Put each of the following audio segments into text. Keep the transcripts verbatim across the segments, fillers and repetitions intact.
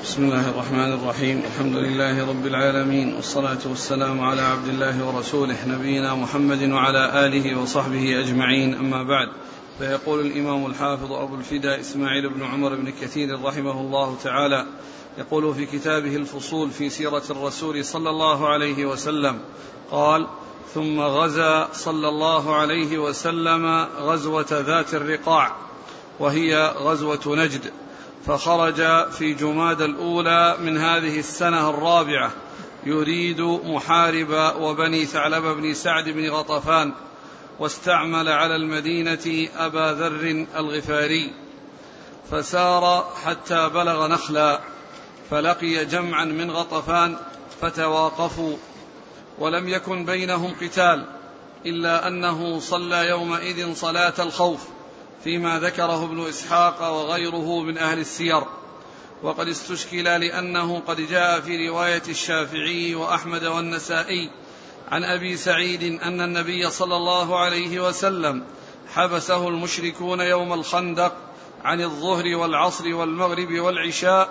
بسم الله الرحمن الرحيم. الحمد لله رب العالمين، والصلاة والسلام على عبد الله ورسوله نبينا محمد وعلى آله وصحبه أجمعين، أما بعد. فيقول الإمام الحافظ أبو الفداء إسماعيل بن عمر بن كثير رحمه الله تعالى، يقول في كتابه الفصول في سيرة الرسول صلى الله عليه وسلم، قال: ثم غزا صلى الله عليه وسلم غزوة ذات الرقاع، وهي غزوة نجد، فخرج في جماد الأولى من هذه السنة الرابعة يريد محارب وبني ثعلب بن سعد بن غطفان، واستعمل على المدينة أبا ذر الغفاري، فسار حتى بلغ نخلا، فلقي جمعا من غطفان فتواقفوا، ولم يكن بينهم قتال، إلا أنه صلى يومئذ صلاة الخوف، فيما ذكره ابن إسحاق وغيره من أهل السير. وقد استشكل لأنه قد جاء في رواية الشافعي وأحمد والنسائي عن أبي سعيد أن النبي صلى الله عليه وسلم حبسه المشركون يوم الخندق عن الظهر والعصر والمغرب والعشاء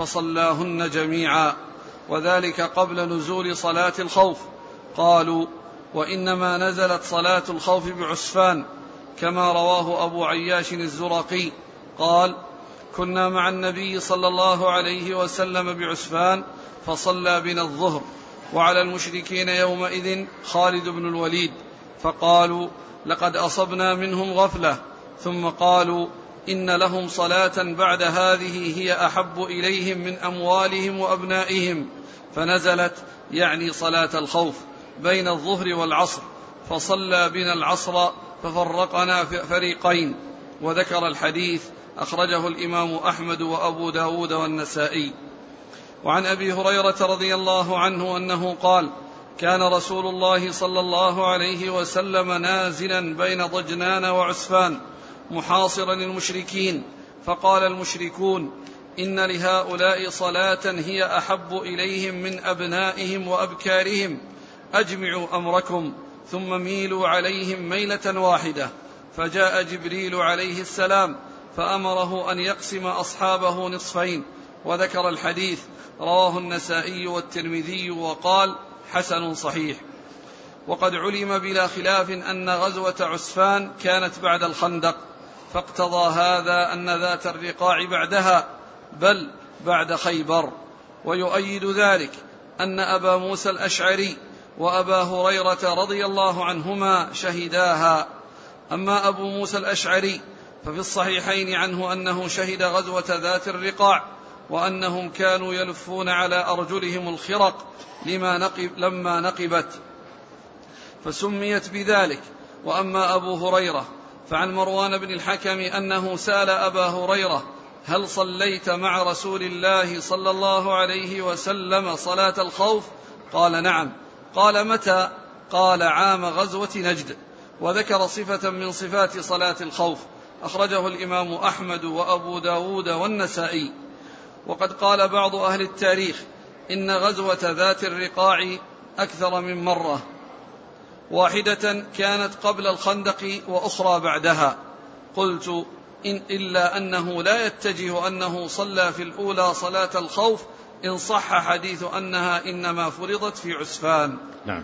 فصلاهن جميعا، وذلك قبل نزول صلاة الخوف. قالوا: وإنما نزلت صلاة الخوف بعسفان، كما رواه أبو عياش الزرقي قال: كنا مع النبي صلى الله عليه وسلم بعسفان فصلى بنا الظهر، وعلى المشركين يومئذ خالد بن الوليد، فقالوا: لقد أصبنا منهم غفلة. ثم قالوا: إن لهم صلاة بعد هذه هي أحب إليهم من أموالهم وأبنائهم، فنزلت يعني صلاة الخوف بين الظهر والعصر، فصلى بنا العصر ففرقنا في فريقين. وذكر الحديث، أخرجه الإمام أحمد وأبو داود والنسائي. وعن أبي هريرة رضي الله عنه أنه قال: كان رسول الله صلى الله عليه وسلم نازلا بين ضجنان وعسفان محاصرا المشركين، فقال المشركون: إن لهؤلاء صلاة هي أحب إليهم من أبنائهم وأبكارهم، أجمعوا أمركم ثم ميلوا عليهم ميلة واحدة. فجاء جبريل عليه السلام فأمره أن يقسم أصحابه نصفين. وذكر الحديث، رواه النسائي والترمذي وقال: حسن صحيح. وقد علم بلا خلاف أن غزوة عسفان كانت بعد الخندق، فاقتضى هذا أن ذات الرقاع بعدها، بل بعد خيبر. ويؤيد ذلك أن أبا موسى الأشعري وأبا هريرة رضي الله عنهما شهداها. أما أبو موسى الأشعري ففي الصحيحين عنه أنه شهد غزوة ذات الرقاع، وأنهم كانوا يلفون على أرجلهم الخرق لما نقب لما نقبت فسميت بذلك. وأما أبو هريرة فعن مروان بن الحكم أنه سأل أبا هريرة: هل صليت مع رسول الله صلى الله عليه وسلم صلاة الخوف؟ قال: نعم. قال: متى؟ قال: عام غزوة نجد. وذكر صفة من صفات صلاة الخوف، أخرجه الإمام أحمد وأبو داود والنسائي. وقد قال بعض أهل التاريخ إن غزوة ذات الرقاع أكثر من مرة، واحدة كانت قبل الخندق وأخرى بعدها. قلت: إن إلا أنه لا يتجه أنه صلى في الأولى صلاة الخوف، إن صح حديث أنها إنما فرضت في عسفان. نعم.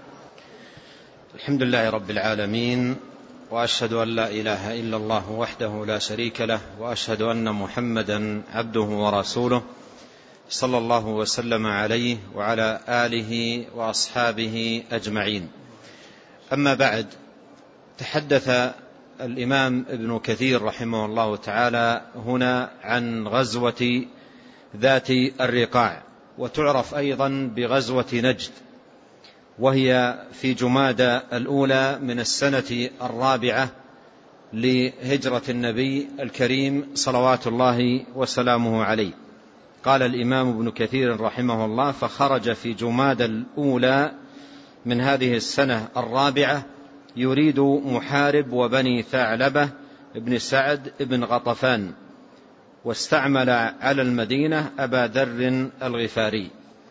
الحمد لله رب العالمين، وأشهد أن لا إله إلا الله وحده لا شريك له، وأشهد أن محمدا عبده ورسوله، صلى الله وسلم عليه وعلى آله وأصحابه أجمعين. أما بعد، تحدث الإمام ابن كثير رحمه الله تعالى هنا عن غزوة ذات الرقاع، وتعرف أيضا بغزوة نجد، وهي في جمادى الأولى من السنة الرابعة لهجرة النبي الكريم صلوات الله وسلامه عليه. قال الإمام ابن كثير رحمه الله: فخرج في جمادى الأولى من هذه السنة الرابعة يريد محارب وبني ثعلبة ابن سعد ابن غطفان، واستعمل على المدينة أبا ذر الغفاري.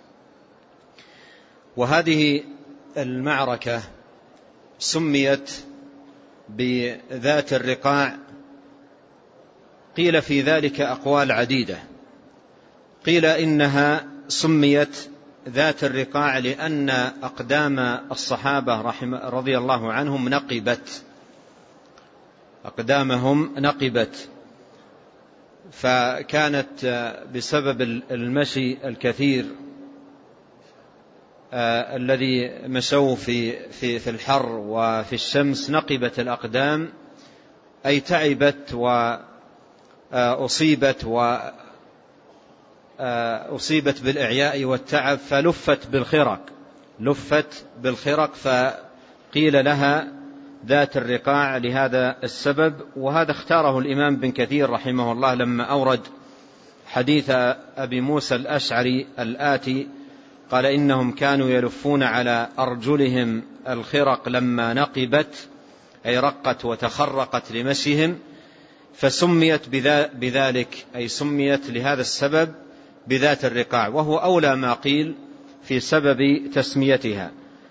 وهذه المعركة سميت بذات الرقاع، قيل في ذلك أقوال عديدة. قيل إنها سميت ذات الرقاع لأن أقدام الصحابة رضي الله عنهم نقبت، أقدامهم نقبت، فكانت بسبب المشي الكثير آه الذي مشوا في, في, في الحر وفي الشمس نقبت الأقدام، أي تعبت وأصيبت وأصيبت بالإعياء والتعب، فلفت بالخرق لفت بالخرق فقيل لها ذات الرقاع لهذا السبب. وهذا اختاره الإمام بن كثير رحمه الله لما أورد حديث أبي موسى الأشعري الآتي، قال إنهم كانوا يلفون على أرجلهم الخرق لما نقبت، أي رقت وتخرقت لمشيهم، فسميت بذلك، أي سميت لهذا السبب بذات الرقاع، وهو أولى ما قيل في سبب تسميتها.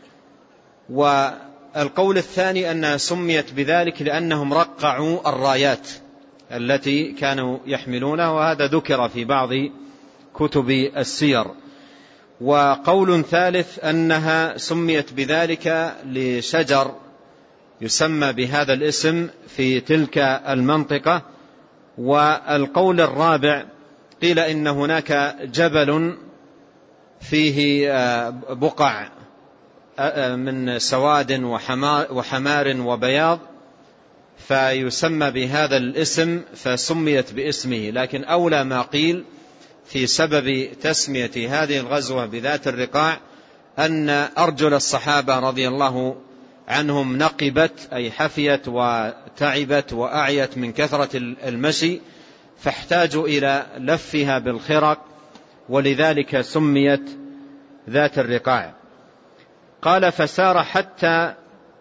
والقول الثاني أنها سميت بذلك لأنهم رقعوا الرايات التي كانوا يحملونها، وهذا ذكر في بعض كتب السير. وقول ثالث أنها سميت بذلك لشجر يسمى بهذا الاسم في تلك المنطقة. والقول الرابع قيل إن هناك جبل فيه بقع من سواد وحمار وبياض فيسمى بهذا الاسم فسميت باسمه. لكن أولى ما قيل في سبب تسمية هذه الغزوة بذات الرقاع أن أرجل الصحابة رضي الله عنهم نقبت، أي حفيت وتعبت وأعيت من كثرة المشي، فاحتاجوا إلى لفها بالخرق، ولذلك سميت ذات الرقاع. قال فسار حتى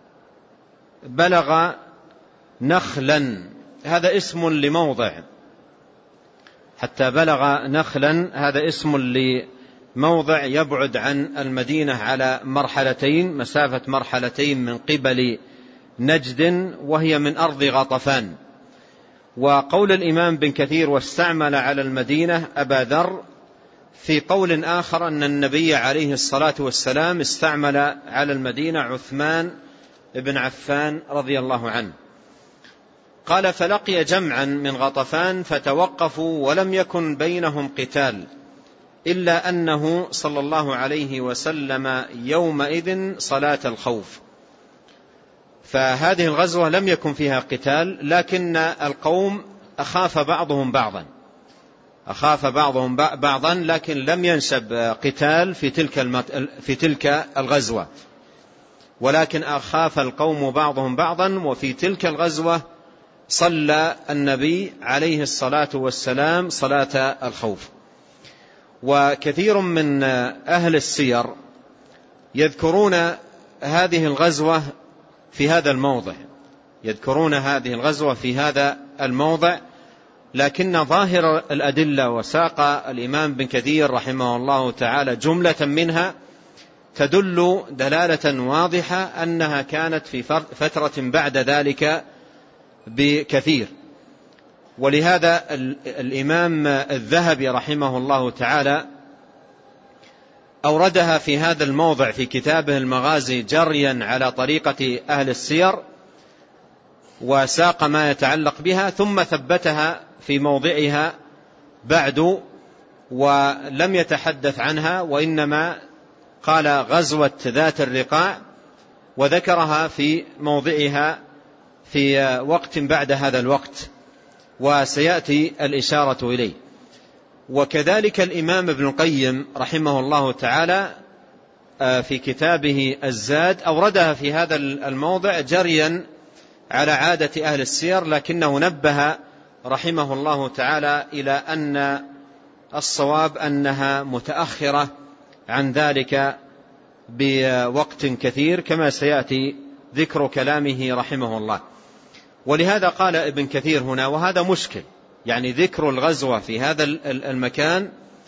بلغ نخلا، هذا اسم لموضع، حتى بلغ نخلا هذا اسم لموضع يبعد عن المدينة على مرحلتين، مسافة مرحلتين من قبل نجد، وهي من أرض غطفان. وقول الإمام بن كثير واستعمل على المدينة أبا ذر، في قول آخر أن النبي عليه الصلاة والسلام استعمل على المدينة عثمان بن عفان رضي الله عنه. قال فلقي جمعا من غطفان فتوقفوا ولم يكن بينهم قتال، إلا أنه صلى الله عليه وسلم يومئذ صلاة الخوف. فهذه الغزوة لم يكن فيها قتال، لكن القوم أخاف بعضهم بعضا أخاف بعضهم بعضا لكن لم ينشب قتال في تلك المت... في تلك الغزوة، ولكن أخاف القوم بعضهم بعضا. وفي تلك الغزوة صلى النبي عليه الصلاة والسلام صلاة الخوف. وكثير من أهل السير يذكرون هذه الغزوة في هذا الموضع يذكرون هذه الغزوة في هذا الموضع لكن ظاهر الأدلة وساق الإمام بن كثير رحمه الله تعالى جملة منها تدل دلالة واضحة أنها كانت في فترة بعد ذلك بكثير. ولهذا الإمام الذهبي رحمه الله تعالى أوردها في هذا الموضع في كتابه المغازي جريا على طريقة أهل السير، وساق ما يتعلق بها ثم ثبتها في موضعها بعد ولم يتحدث عنها، وإنما قال غزوة ذات الرقاع وذكرها في موضعها في وقت بعد هذا الوقت، وسيأتي الإشارة إليه. وكذلك الإمام ابن القيم رحمه الله تعالى في كتابه الزاد أوردها في هذا الموضع جريا على عادة أهل السير، لكنه نبه رحمه الله تعالى إلى أن الصواب أنها متأخرة عن ذلك بوقت كثير كما سيأتي ذكر كلامه رحمه الله. ولهذا قال ابن كثير هنا، وهذا مشكل، يعني ذكر الغزوة في هذا المكان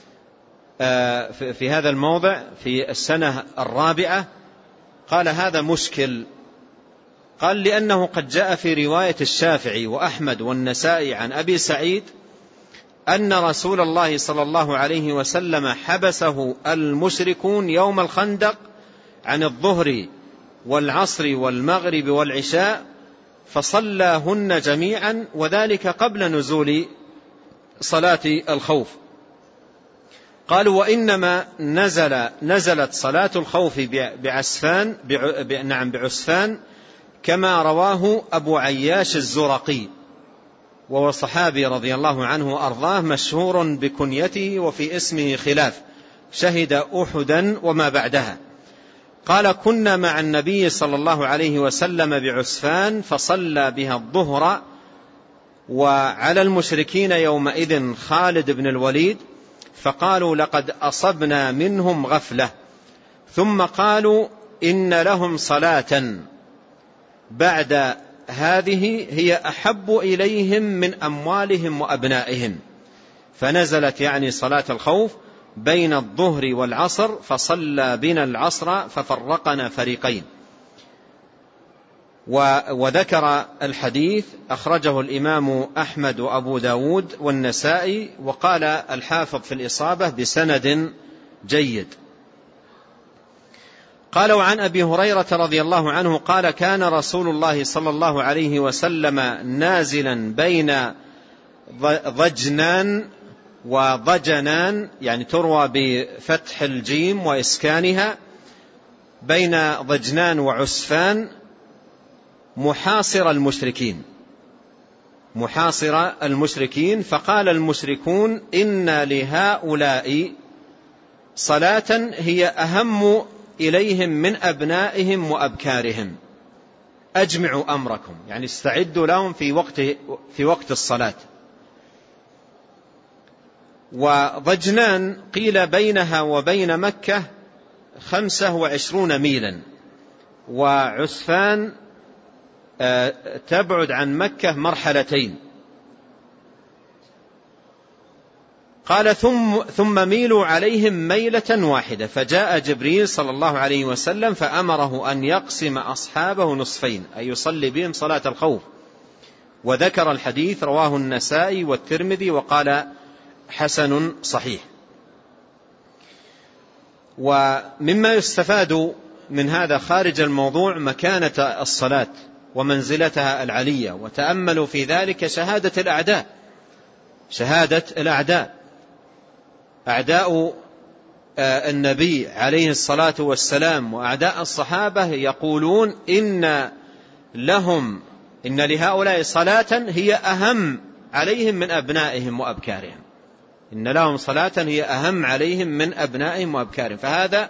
في هذا الموضع في السنة الرابعة، قال هذا مشكل. قال لأنه قد جاء في رواية الشافعي وأحمد والنسائي عن أبي سعيد أن رسول الله صلى الله عليه وسلم حبسه المشركون يوم الخندق عن الظهر والعصر والمغرب والعشاء فصلاهن جميعا، وذلك قبل نزول صلاة الخوف. قالوا وإنما نزل نزلت صلاة الخوف بعسفان نعم بعسفان كما رواه أبو عياش الزرقي، وهو صحابي رضي الله عنه وأرضاه مشهور بكنيته وفي اسمه خلاف، شهد أحدا وما بعدها. قال كنا مع النبي صلى الله عليه وسلم بعسفان فصلى بها الظهر، وعلى المشركين يومئذ خالد بن الوليد، فقالوا لقد أصبنا منهم غفلة، ثم قالوا إن لهم صلاة بعد هذه هي أحب إليهم من أموالهم وأبنائهم، فنزلت يعني صلاة الخوف بين الظهر والعصر فصلى بنا العصر ففرقنا فريقين. وذكر الحديث أخرجه الإمام أحمد وأبو داود والنسائي، وقال الحافظ في الإصابة بسند جيد. قال وعن أبي هريرة رضي الله عنه قال كان رسول الله صلى الله عليه وسلم نازلا بين ضجنان وضجنان، يعني تروى بفتح الجيم وإسكانها، بين ضجنان وعسفان محاصر المشركين محاصر المشركين فقال المشركون إن لهؤلاء صلاة هي أهم إليهم من أبنائهم وأبكارهم، أجمعوا أمركم، يعني استعدوا لهم في وقت في وقت الصلاة. وضجنان قيل بينها وبين مكة خمسة وعشرون ميلا، وعسفان تبعد عن مكة مرحلتين. قال ثم, ثم ميلوا عليهم ميلة واحدة، فجاء جبريل صلى الله عليه وسلم فأمره أن يقسم أصحابه نصفين، أي يصلي بهم صلاة الخوف. وذكر الحديث رواه النسائي والترمذي وقال حسن صحيح. ومما يستفاد من هذا خارج الموضوع مكانة الصلاة ومنزلتها العلية، وتأملوا في ذلك شهادة الأعداء شهادة الأعداء أعداء النبي عليه الصلاة والسلام وأعداء الصحابة يقولون إن لهم إن لهؤلاء صلاة هي أهم عليهم من أبنائهم وأبكارهم، إن لهم صلاة هي أهم عليهم من أبنائهم وأبكارهم. فهذا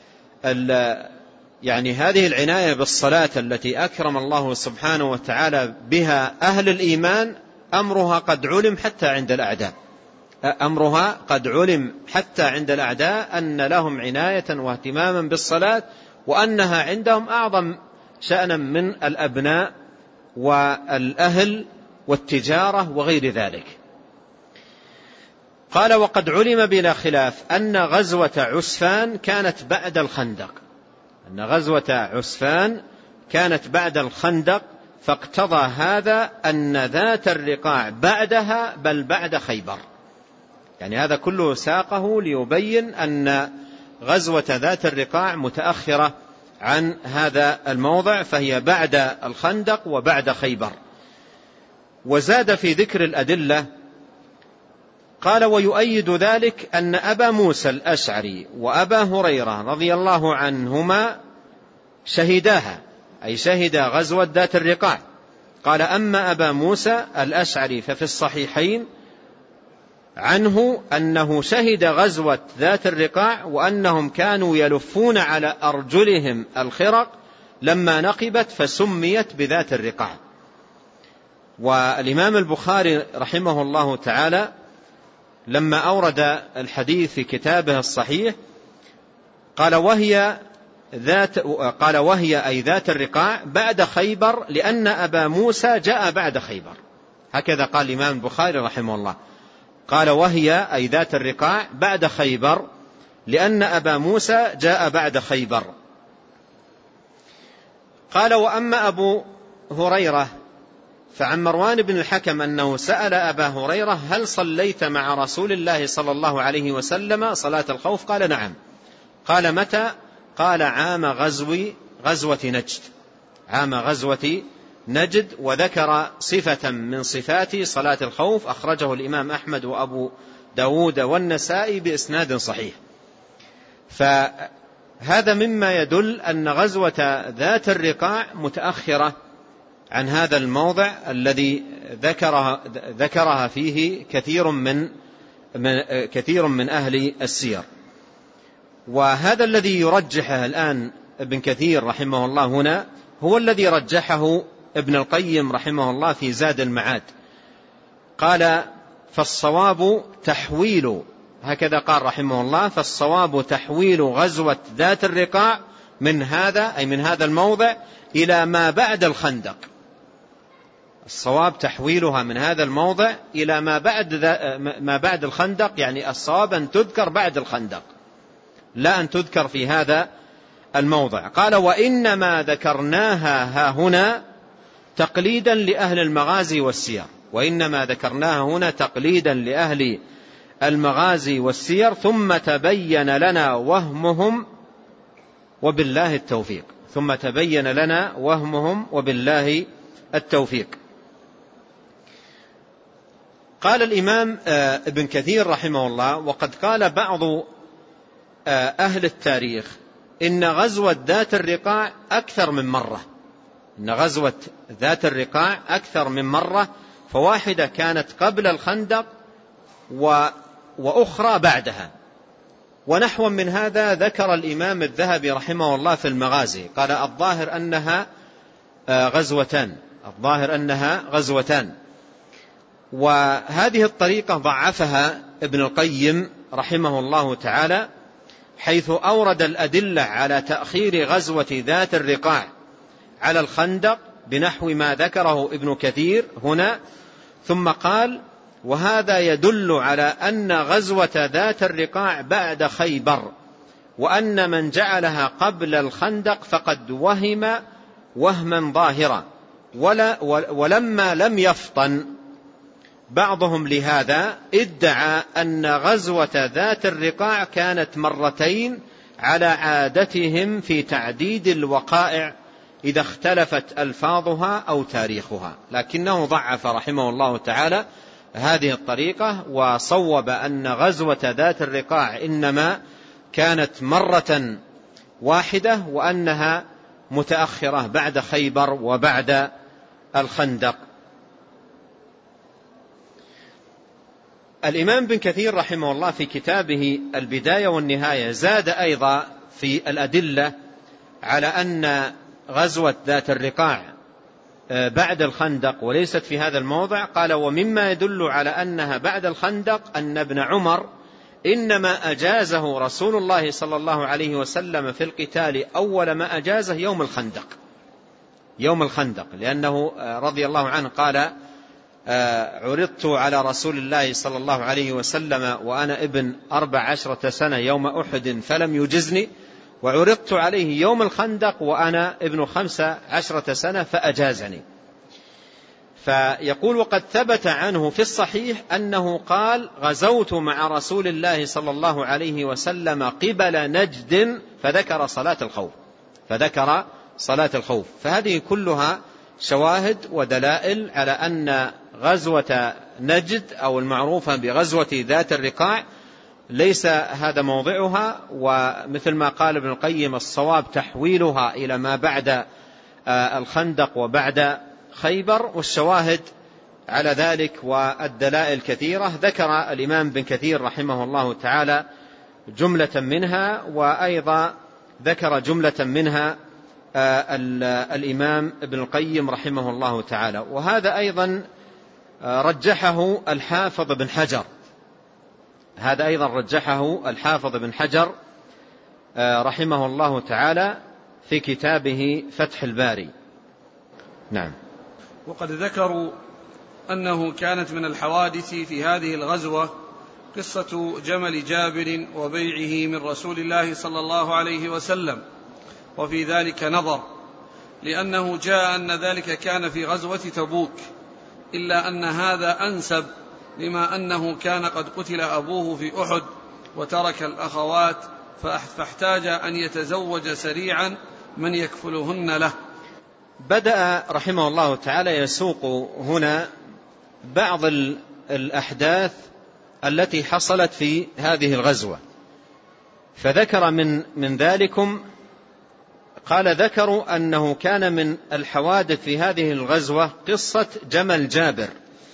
يعني هذه العناية بالصلاة التي أكرم الله سبحانه وتعالى بها أهل الإيمان أمرها قد علم حتى عند الأعداء أمرها قد علم حتى عند الأعداء أن لهم عناية واهتماما بالصلاة، وأنها عندهم أعظم شأنا من الأبناء والأهل والتجارة وغير ذلك. قال وقد علم بلا خلاف أن غزوة عسفان كانت بعد الخندق أن غزوة عسفان كانت بعد الخندق فاقتضى هذا أن ذات الرقاع بعدها بل بعد خيبر، يعني هذا كله ساقه ليبين أن غزوة ذات الرقاع متأخرة عن هذا الموضع، فهي بعد الخندق وبعد خيبر. وزاد في ذكر الأدلة قال ويؤيد ذلك أن أبا موسى الأشعري وأبا هريرة رضي الله عنهما شهداها، أي شهد غزوة ذات الرقاع. قال أما أبا موسى الأشعري ففي الصحيحين عنه أنه شهد غزوة ذات الرقاع وأنهم كانوا يلفون على أرجلهم الخرق لما نقبت فسميت بذات الرقاع. والإمام البخاري رحمه الله تعالى لما أورد الحديث في كتابه الصحيح قال وهي ذات قال وهي أي ذات الرقاع بعد خيبر لأن أبا موسى جاء بعد خيبر، هكذا قال الإمام البخاري رحمه الله، قال وهي أي ذات الرقاع بعد خيبر لأن أبا موسى جاء بعد خيبر. قال وأما أبو هريرة فعن مروان بن الحكم أنه سأل أبا هريرة: هل صليت مع رسول الله صلى الله عليه وسلم صلاة الخوف؟ قال: نعم. قال: متى؟ قال: عام غزو غزوة نجد، عام غزوة نجد. وذكر صفة من صفات صلاة الخوف أخرجه الإمام أحمد وأبو داود والنسائي بإسناد صحيح. فهذا مما يدل أن غزوة ذات الرقاع متأخرة عن هذا الموضع الذي ذكرها, ذكرها فيه كثير من, من, كثير من أهل السير. وهذا الذي يرجحه الآن ابن كثير رحمه الله هنا هو الذي رجحه ابن القيم رحمه الله في زاد المعاد. قال: فالصواب تحويل، هكذا قال رحمه الله: فالصواب تحويل غزوة ذات الرقاع من هذا، أي من هذا الموضع، إلى ما بعد الخندق. الصواب تحويلها من هذا الموضع إلى ما بعد ما بعد الخندق، يعني الصواب أن تذكر بعد الخندق لا أن تذكر في هذا الموضع. قال: وإنما ذكرناها ها هنا تقليدا لأهل المغازي والسير، وإنما ذكرناها هنا تقليدا لأهل المغازي والسير، ثم تبين لنا وهمهم وبالله التوفيق، ثم تبين لنا وهمهم وبالله التوفيق. قال الإمام ابن كثير رحمه الله: وقد قال بعض أهل التاريخ إن غزوة ذات الرقاع أكثر من مرة، إن غزوة ذات الرقاع أكثر من مرة، فواحدة كانت قبل الخندق وأخرى بعدها. ونحو من هذا ذكر الإمام الذهبي رحمه الله في المغازي، قال: الظاهر أنها غزوتان، الظاهر أنها غزوتان. وهذه الطريقة ضعفها ابن القيم رحمه الله تعالى، حيث أورد الأدلة على تأخير غزوة ذات الرقاع على الخندق بنحو ما ذكره ابن كثير هنا، ثم قال: وهذا يدل على أن غزوة ذات الرقاع بعد خيبر، وأن من جعلها قبل الخندق فقد وهم وهما ظاهرا، ولا ولما لم يفطن بعضهم لهذا ادعى أن غزوة ذات الرقاع كانت مرتين على عادتهم في تعديد الوقائع إذا اختلفت ألفاظها أو تاريخها، لكنه ضعف رحمه الله تعالى هذه الطريقة، وصوب أن غزوة ذات الرقاع إنما كانت مرة واحدة، وأنها متأخرة بعد خيبر وبعد الخندق. الإمام بن كثير رحمه الله في كتابه البداية والنهاية زاد أيضا في الأدلة على أن غزوة ذات الرقاع بعد الخندق وليست في هذا الموضع. قال: ومما يدل على أنها بعد الخندق أن ابن عمر إنما أجازه رسول الله صلى الله عليه وسلم في القتال أول ما أجازه يوم الخندق، يوم الخندق، لأنه رضي الله عنه قال: عرضت على رسول الله صلى الله عليه وسلم وأنا ابن أربع عشرة سنة يوم أحد فلم يجزني، وعرضت عليه يوم الخندق وأنا ابن خمس عشرة سنة فأجازني. فيقول: وقد ثبت عنه في الصحيح أنه قال: غزوت مع رسول الله صلى الله عليه وسلم قبل نجد فذكر صلاة الخوف، فذكر صلاة الخوف. فهذه كلها شواهد ودلائل على أن غزوة نجد أو المعروفة بغزوة ذات الرقاع ليس هذا موضعها، ومثل ما قال ابن القيم: الصواب تحويلها إلى ما بعد الخندق وبعد خيبر. والشواهد على ذلك والدلائل كثيرة، ذكر الإمام بن كثير رحمه الله تعالى جملة منها، وأيضا ذكر جملة منها الإمام ابن القيم رحمه الله تعالى. وهذا أيضا رجحه الحافظ بن حجر، هذا أيضا رجحه الحافظ بن حجر رحمه الله تعالى في كتابه فتح الباري. نعم. وقد ذكروا أنه كانت من الحوادث في هذه الغزوة قصة جمل جابر وبيعه من رسول الله صلى الله عليه وسلم، وفي ذلك نظر، لأنه جاء أن ذلك كان في غزوة تبوك، إلا أن هذا أنسب، لما أنه كان قد قتل أبوه في أحد وترك الأخوات، فاحتاج أن يتزوج سريعا من يكفلهن له. بدأ رحمه الله تعالى يسوق هنا بعض الأحداث التي حصلت في هذه الغزوة، فذكر من من ذلكم قال: ذكروا أنه كان من الحوادث في هذه الغزوة قصة جمل جابر،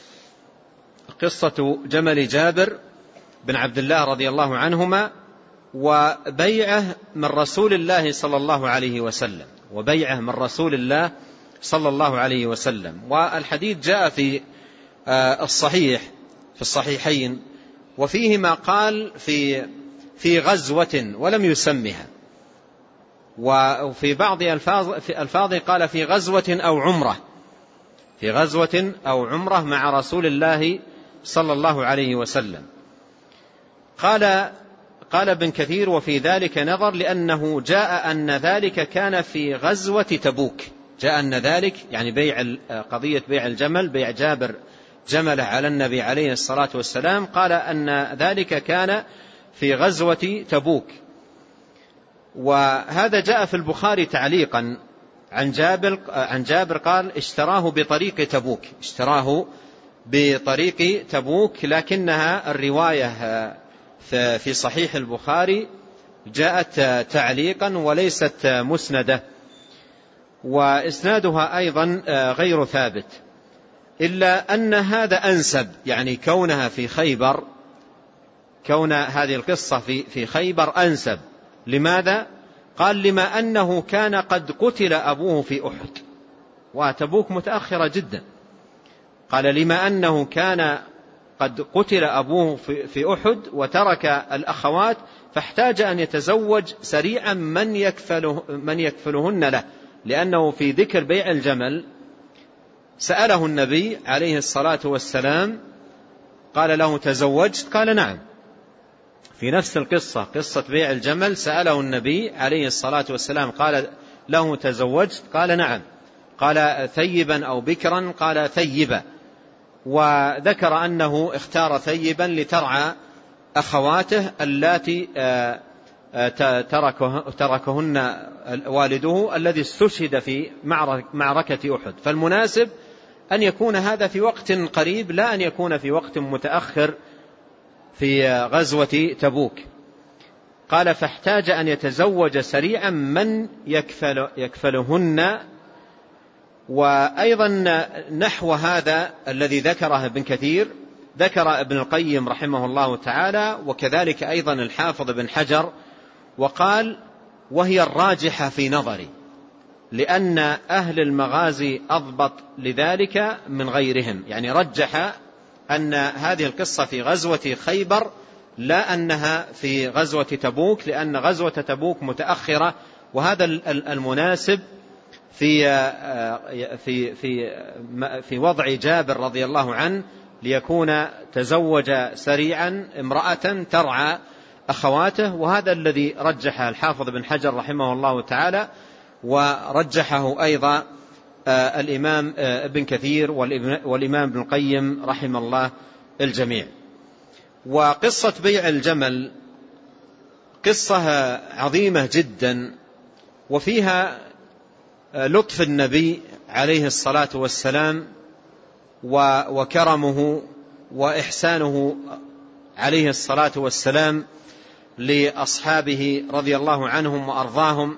قصة جمل جابر بن عبد الله رضي الله عنهما، وبيعه من رسول الله صلى الله عليه وسلم وبيعه من رسول الله صلى الله عليه وسلم. والحديث جاء في الصحيح في الصحيحين، وفيه ما قال في في غزوة ولم يسمها، وفي بعض ألفاظ في ألفاظ قال في غزوة أو عمرة في غزوة أو عمرة مع رسول الله صلى الله عليه وسلم. قال قال ابن كثير: وفي ذلك نظر، لأنه جاء أن ذلك كان في غزوة تبوك، جاء أن ذلك يعني بيع قضية بيع الجمل، بيع جابر جمله على النبي عليه الصلاة والسلام، قال أن ذلك كان في غزوة تبوك. وهذا جاء في البخاري تعليقا عن جابر عن جابر قال: اشتراه بطريق تبوك اشتراه بطريق تبوك لكنها الرواية في صحيح البخاري جاءت تعليقا وليست مسندة، وإسنادها أيضا غير ثابت، إلا أن هذا أنسب، يعني كونها في خيبر، كون هذه القصة في في خيبر أنسب. لماذا؟ قال: لما أنه كان قد قتل أبوه في أحد، وتبوك متأخرة جدا. قال: لما أنه كان قد قتل أبوه في أحد وترك الأخوات، فاحتاج أن يتزوج سريعا من يكفله من يكفلهن له، لأنه في ذكر بيع الجمل سأله النبي عليه الصلاة والسلام، قال له: تزوجت؟ قال: نعم. في نفس القصة، قصة بيع الجمل، سأله النبي عليه الصلاة والسلام قال له: تزوجت؟ قال: نعم. قال: ثيبا أو بكرا؟ قال: ثيبا. وذكر أنه اختار ثيبا لترعى أخواته اللاتي تركهن والده الذي استشهد في معركة أحد، فالمناسب أن يكون هذا في وقت قريب، لا أن يكون في وقت متأخر في غزوة تبوك. قال: فاحتاج أن يتزوج سريعا من يكفل يكفلهن. وأيضا نحو هذا الذي ذكره ابن كثير ذكر ابن القيم رحمه الله تعالى، وكذلك أيضا الحافظ ابن حجر، وقال: وهي الراجحة في نظري، لأن أهل المغازي أضبط لذلك من غيرهم، يعني رجح أن هذه القصة في غزوة خيبر لا أنها في غزوة تبوك، لأن غزوة تبوك متأخرة، وهذا المناسب في في في في وضع جابر رضي الله عنه، ليكون تزوج سريعا امرأة ترعى أخواته، وهذا الذي رجحه الحافظ بن حجر رحمه الله تعالى، ورجحه أيضا الإمام ابن كثير والإمام ابن القيم رحمه الله الجميع. وقصة بيع الجمل قصة عظيمة جدا، وفيها لطف النبي عليه الصلاة والسلام وكرمه وإحسانه عليه الصلاة والسلام لأصحابه رضي الله عنهم وأرضاهم.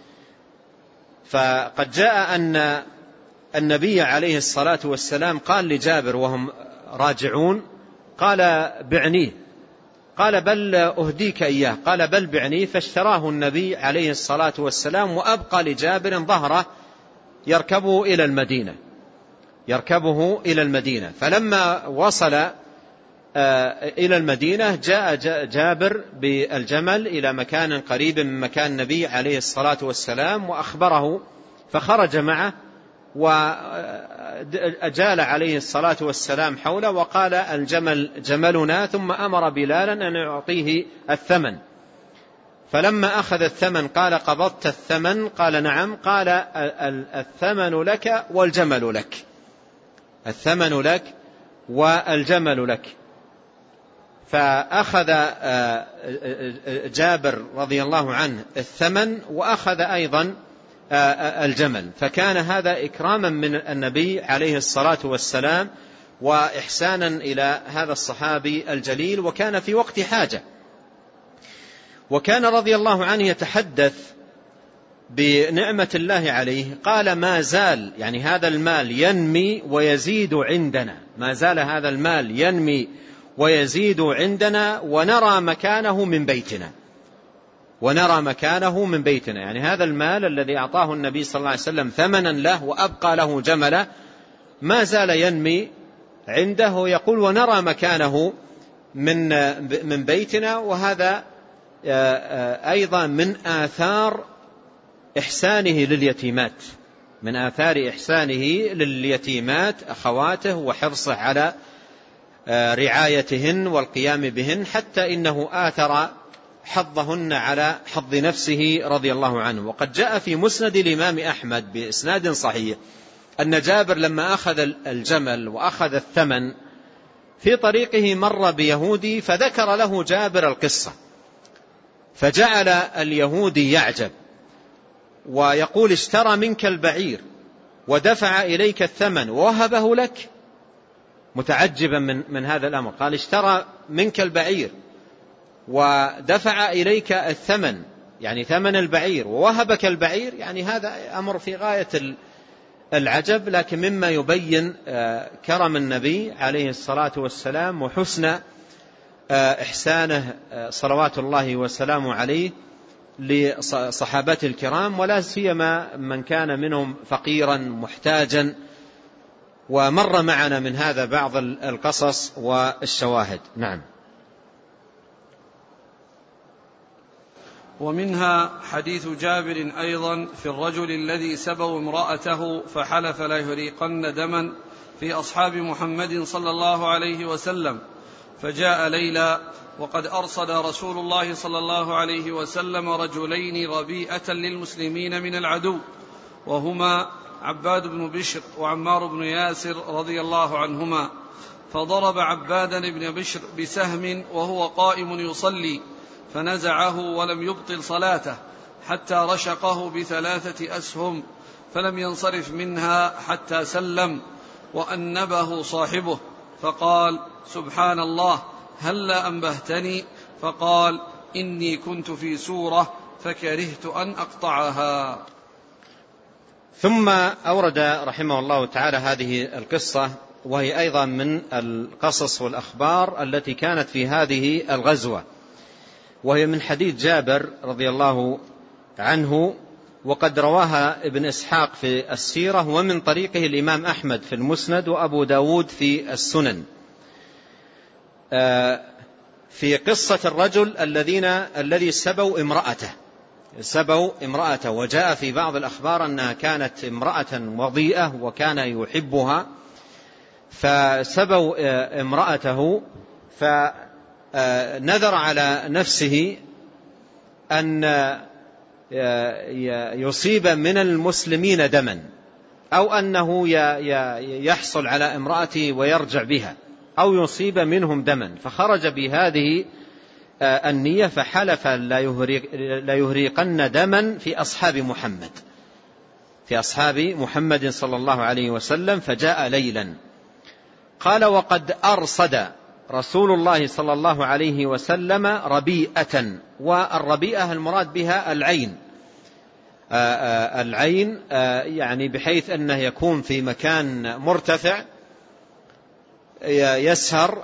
فقد جاء أن النبي عليه الصلاة والسلام قال لجابر وهم راجعون، قال: بعنيه. قال: بل أهديك إياه. قال: بل بعنيه. فاشتراه النبي عليه الصلاة والسلام، وأبقى لجابر ظهره يركبه إلى المدينة يركبه إلى المدينة. فلما وصل إلى المدينة جاء جابر بالجمل إلى مكان قريب من مكان النبي عليه الصلاة والسلام، وأخبره، فخرج معه وأجال عليه الصلاة والسلام حوله، وقال: الجمل جملنا، ثم أمر بلالا أن يعطيه الثمن. فلما أخذ الثمن قال: قبضت الثمن؟ قال: نعم. قال: الثمن لك والجمل لك. الثمن لك والجمل لك. فأخذ جابر رضي الله عنه الثمن وأخذ أيضا الجمل، فكان هذا إكراما من النبي عليه الصلاة والسلام وإحسانا إلى هذا الصحابي الجليل، وكان في وقت حاجة. وكان رضي الله عنه يتحدث بنعمة الله عليه، قال ما زال يعني هذا المال ينمي ويزيد عندنا، ما زال هذا المال ينمي ويزيد عندنا ونرى مكانه من بيتنا، ونرى مكانه من بيتنا. يعني هذا المال الذي أعطاه النبي صلى الله عليه وسلم ثمنا له وأبقى له جملا ما زال ينمي عنده، يقول ونرى مكانه من من بيتنا. وهذا أيضا من آثار إحسانه لليتيمات، من آثار إحسانه لليتيمات أخواته وحرصه على رعايتهن والقيام بهن، حتى إنه آثر حظهن على حظ نفسه رضي الله عنه. وقد جاء في مسند الإمام أحمد بإسناد صحيح أن جابر لما أخذ الجمل وأخذ الثمن في طريقه مر بيهودي فذكر له جابر القصة، فجعل اليهودي يعجب ويقول اشترى منك البعير ودفع إليك الثمن ووهبه لك، متعجبا من, من هذا الأمر. قال اشترى منك البعير ودفع إليك الثمن، يعني ثمن البعير، ووهبك البعير، يعني هذا أمر في غاية العجب، لكن مما يبين كرم النبي عليه الصلاة والسلام وحسن إحسانه صلوات الله وسلامه عليه لصحابته الكرام، ولا سيما من كان منهم فقيرا محتاجا. ومر معنا من هذا بعض القصص والشواهد. نعم. ومنها حديث جابر أيضا في الرجل الذي سبوا امرأته فحلف لا يهريقن دما في أصحاب محمد صلى الله عليه وسلم، فجاء ليلى وقد أرصد رسول الله صلى الله عليه وسلم رجلين ربيئة للمسلمين من العدو، وهما عباد بن بشر وعمار بن ياسر رضي الله عنهما، فضرب عبادا بن بشر بسهم وهو قائم يصلي فنزعه ولم يبطل صلاته حتى رشقه بثلاثة أسهم فلم ينصرف منها حتى سلم، وأنبه صاحبه فقال سبحان الله هلا أنبهتني، فقال إني كنت في سورة فكرهت أن أقطعها. ثم أورد رحمه الله تعالى هذه القصة، وهي أيضا من القصص والأخبار التي كانت في هذه الغزوة، وهي من حديث جابر رضي الله عنه، وقد رواها ابن إسحاق في السيرة، ومن طريقه الإمام أحمد في المسند وأبو داود في السنن، في قصة الرجل الذين الذي سبوا امرأته سبوا امرأته وجاء في بعض الأخبار أنها كانت امرأة وضيئة وكان يحبها، فسبوا امرأته فنذر على نفسه أن يصيب من المسلمين دما، أو أنه يحصل على امرأته ويرجع بها، أو يصيب منهم دما، فخرج بهذه النية فحلف لا يهريقن دما في أصحاب محمد في أصحاب محمد صلى الله عليه وسلم. فجاء ليلا، قال وقد أرصد رسول الله صلى الله عليه وسلم ربيئة، والربيئة المراد بها العين، العين يعني بحيث أنه يكون في مكان مرتفع يسهر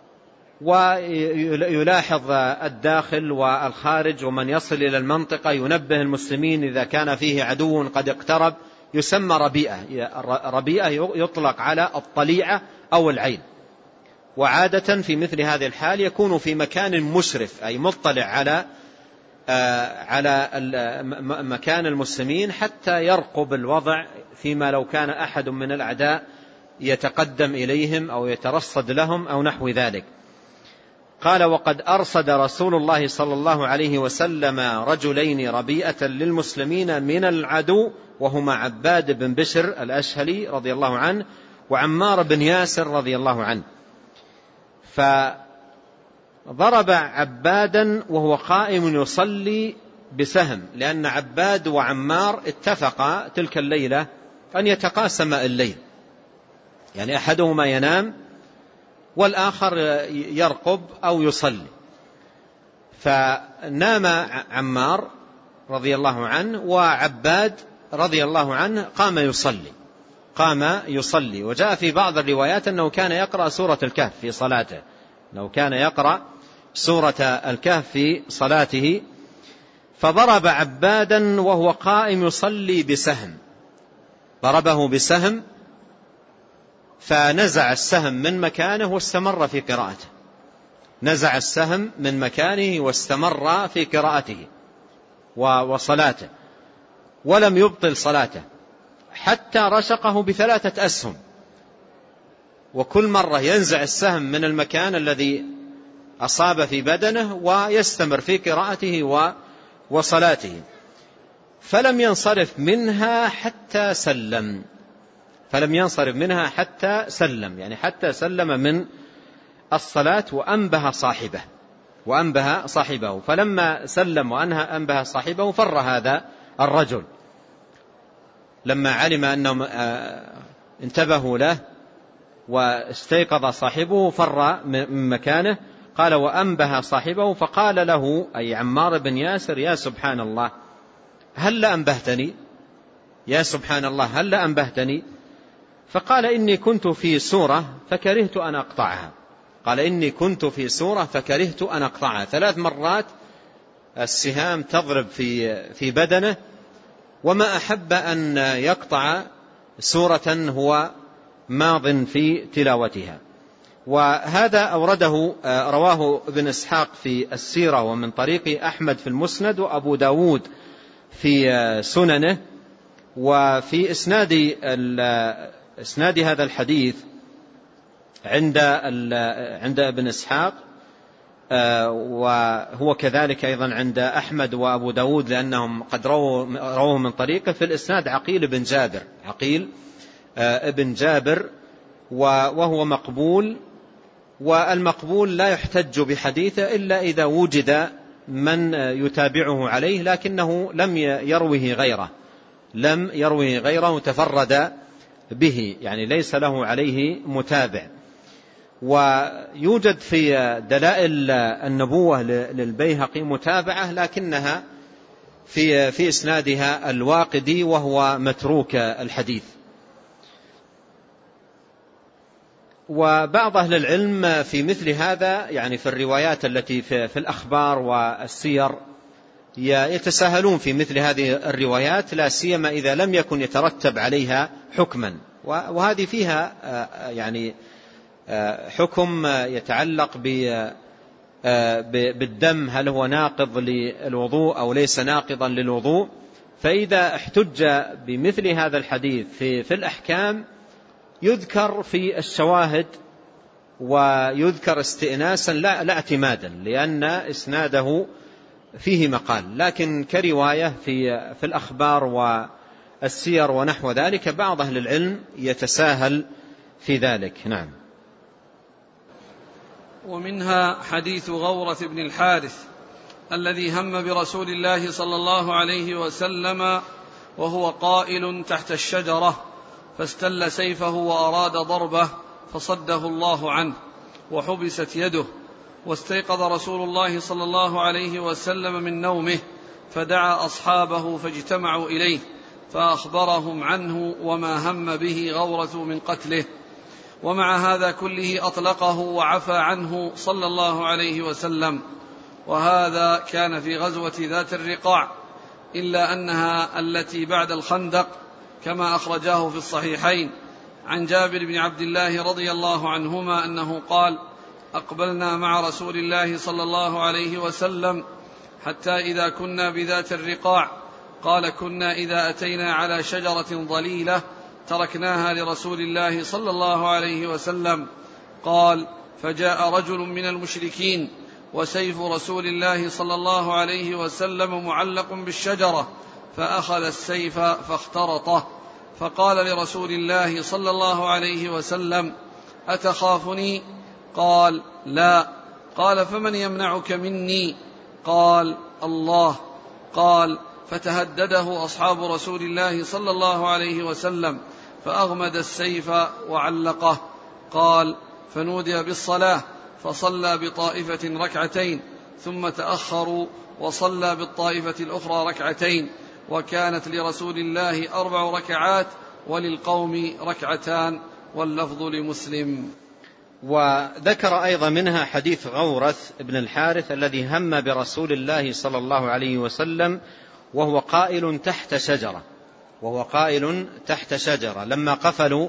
ويلاحظ الداخل والخارج، ومن يصل إلى المنطقة ينبه المسلمين إذا كان فيه عدو قد اقترب، يسمى ربيئة. ربيئة يطلق على الطليعة أو العين، وعادة في مثل هذه الحال يكون في مكان مشرف، أي مطلع على على مكان المسلمين حتى يرقب الوضع فيما لو كان أحد من الأعداء يتقدم إليهم أو يترصد لهم أو نحو ذلك. قال وقد أرصد رسول الله صلى الله عليه وسلم رجلين ربيئة للمسلمين من العدو، وهما عباد بن بشر الأشهلي رضي الله عنه وعمار بن ياسر رضي الله عنه، فضرب عبادا وهو قائم يصلي بسهم، لأن عباد وعمار اتفقا تلك الليلة أن يتقاسما الليل، يعني أحدهما ينام والآخر يرقب أو يصلي. فنام عمار رضي الله عنه وعباد رضي الله عنه قام يصلي قام يصلي وجاء في بعض الروايات أنه كان يقرأ سورة الكهف في صلاته أنه كان يقرأ سورة الكهف في صلاته. فضرب عبادا وهو قائم يصلي بسهم، ضربه بسهم فنزع السهم من مكانه واستمر في قراءته، نزع السهم من مكانه واستمر في قراءته وصلاته ولم يبطل صلاته حتى رشقه بثلاثة أسهم، وكل مرة ينزع السهم من المكان الذي أصاب في بدنه ويستمر في قراءته وصلاته، فلم ينصرف منها حتى سلم فلم ينصرف منها حتى سلم يعني حتى سلم من الصلاة وأنبه صاحبه وأنبه صاحبه فلما سلم وأنهى أنبه صاحبه فر هذا الرجل لما علم أنهم انتبهوا له واستيقظ صاحبه فر من مكانه. قال وأنبه صاحبه فقال له أي عمار بن ياسر يا سبحان الله هل أنبهتني يا سبحان الله هل أنبهتني فقال إني كنت في سورة فكرهت أن أقطعها قال إني كنت في سورة فكرهت أن أقطعها ثلاث مرات السهام تضرب في في بدنه وما أحب أن يقطع سورة هو ماض في تلاوتها. وهذا أورده رواه ابن إسحاق في السيرة ومن طريق أحمد في المسند وأبو داود في سننه. وفي إسناد إسناد هذا الحديث عند عند ابن إسحاق وهو كذلك أيضا عند أحمد وأبو داود لأنهم قد رووا من طريقه في الإسناد عقيل بن جابر عقيل ابن جابر وهو مقبول، والمقبول لا يحتج بحديثه إلا إذا وجد من يتابعه عليه لكنه لم يروه غيره لم يروه غيره تفرد به يعني ليس له عليه متابع. ويوجد في دلائل النبوة للبيهقي متابعة لكنها في في إسنادها الواقدي وهو متروك الحديث. وبعض أهل العلم في مثل هذا يعني في الروايات التي في, في الأخبار والسير يتساهلون في مثل هذه الروايات لا سيما إذا لم يكن يترتب عليها حكما، وهذه فيها يعني حكم يتعلق بالدم هل هو ناقض للوضوء أو ليس ناقضا للوضوء. فإذا احتج بمثل هذا الحديث في, في الأحكام يذكر في الشواهد ويذكر استئناسا لا, لا اعتمادا لأن إسناده فيه مقال، لكن كرواية في, في الأخبار والسير ونحو ذلك بعض أهل العلم يتساهل في ذلك. نعم. ومنها حديث غورة بن الحارث الذي هم برسول الله صلى الله عليه وسلم وهو قائل تحت الشجرة فاستل سيفه وأراد ضربه فصده الله عنه وحبست يده، واستيقظ رسول الله صلى الله عليه وسلم من نومه فدعا أصحابه فاجتمعوا إليه فأخبرهم عنه وما هم به غورة من قتله. ومع هذا كله أطلقه وعفى عنه صلى الله عليه وسلم. وهذا كان في غزوة ذات الرقاع إلا أنها التي بعد الخندق كما أخرجاه في الصحيحين عن جابر بن عبد الله رضي الله عنهما أنه قال أقبلنا مع رسول الله صلى الله عليه وسلم حتى إذا كنا بذات الرقاع قال كنا إذا أتينا على شجرة ظليلة تركناها لرسول الله صلى الله عليه وسلم. قال فجاء رجل من المشركين وسيف رسول الله صلى الله عليه وسلم معلق بالشجرة فأخذ السيف فاخترطه فقال لرسول الله صلى الله عليه وسلم: أتخافني؟ قال: لا. قال: فمن يمنعك مني؟ قال: الله. قال: فتهدده أصحاب رسول الله صلى الله عليه وسلم فأغمد السيف وعلقه. قال: فنودي بالصلاة فصلى بطائفة ركعتين ثم تأخروا وصلى بالطائفة الأخرى ركعتين، وكانت لرسول الله أربع ركعات وللقوم ركعتان، واللفظ لمسلم. وذكر أيضا منها حديث غورث بن الحارث الذي هم برسول الله صلى الله عليه وسلم وهو قائل تحت شجرة وهو قائل تحت شجرة لما قفلوا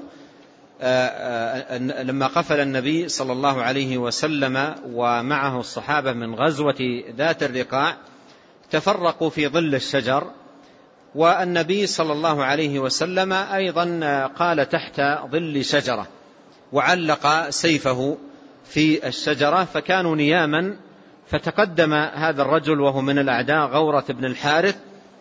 لما قفل النبي صلى الله عليه وسلم ومعه الصحابة من غزوة ذات الرقاع، تفرقوا في ظل الشجر، والنبي صلى الله عليه وسلم أيضا قال تحت ظل شجرة وعلق سيفه في الشجرة، فكانوا نياما. فتقدم هذا الرجل وهو من الأعداء غورة بن الحارث،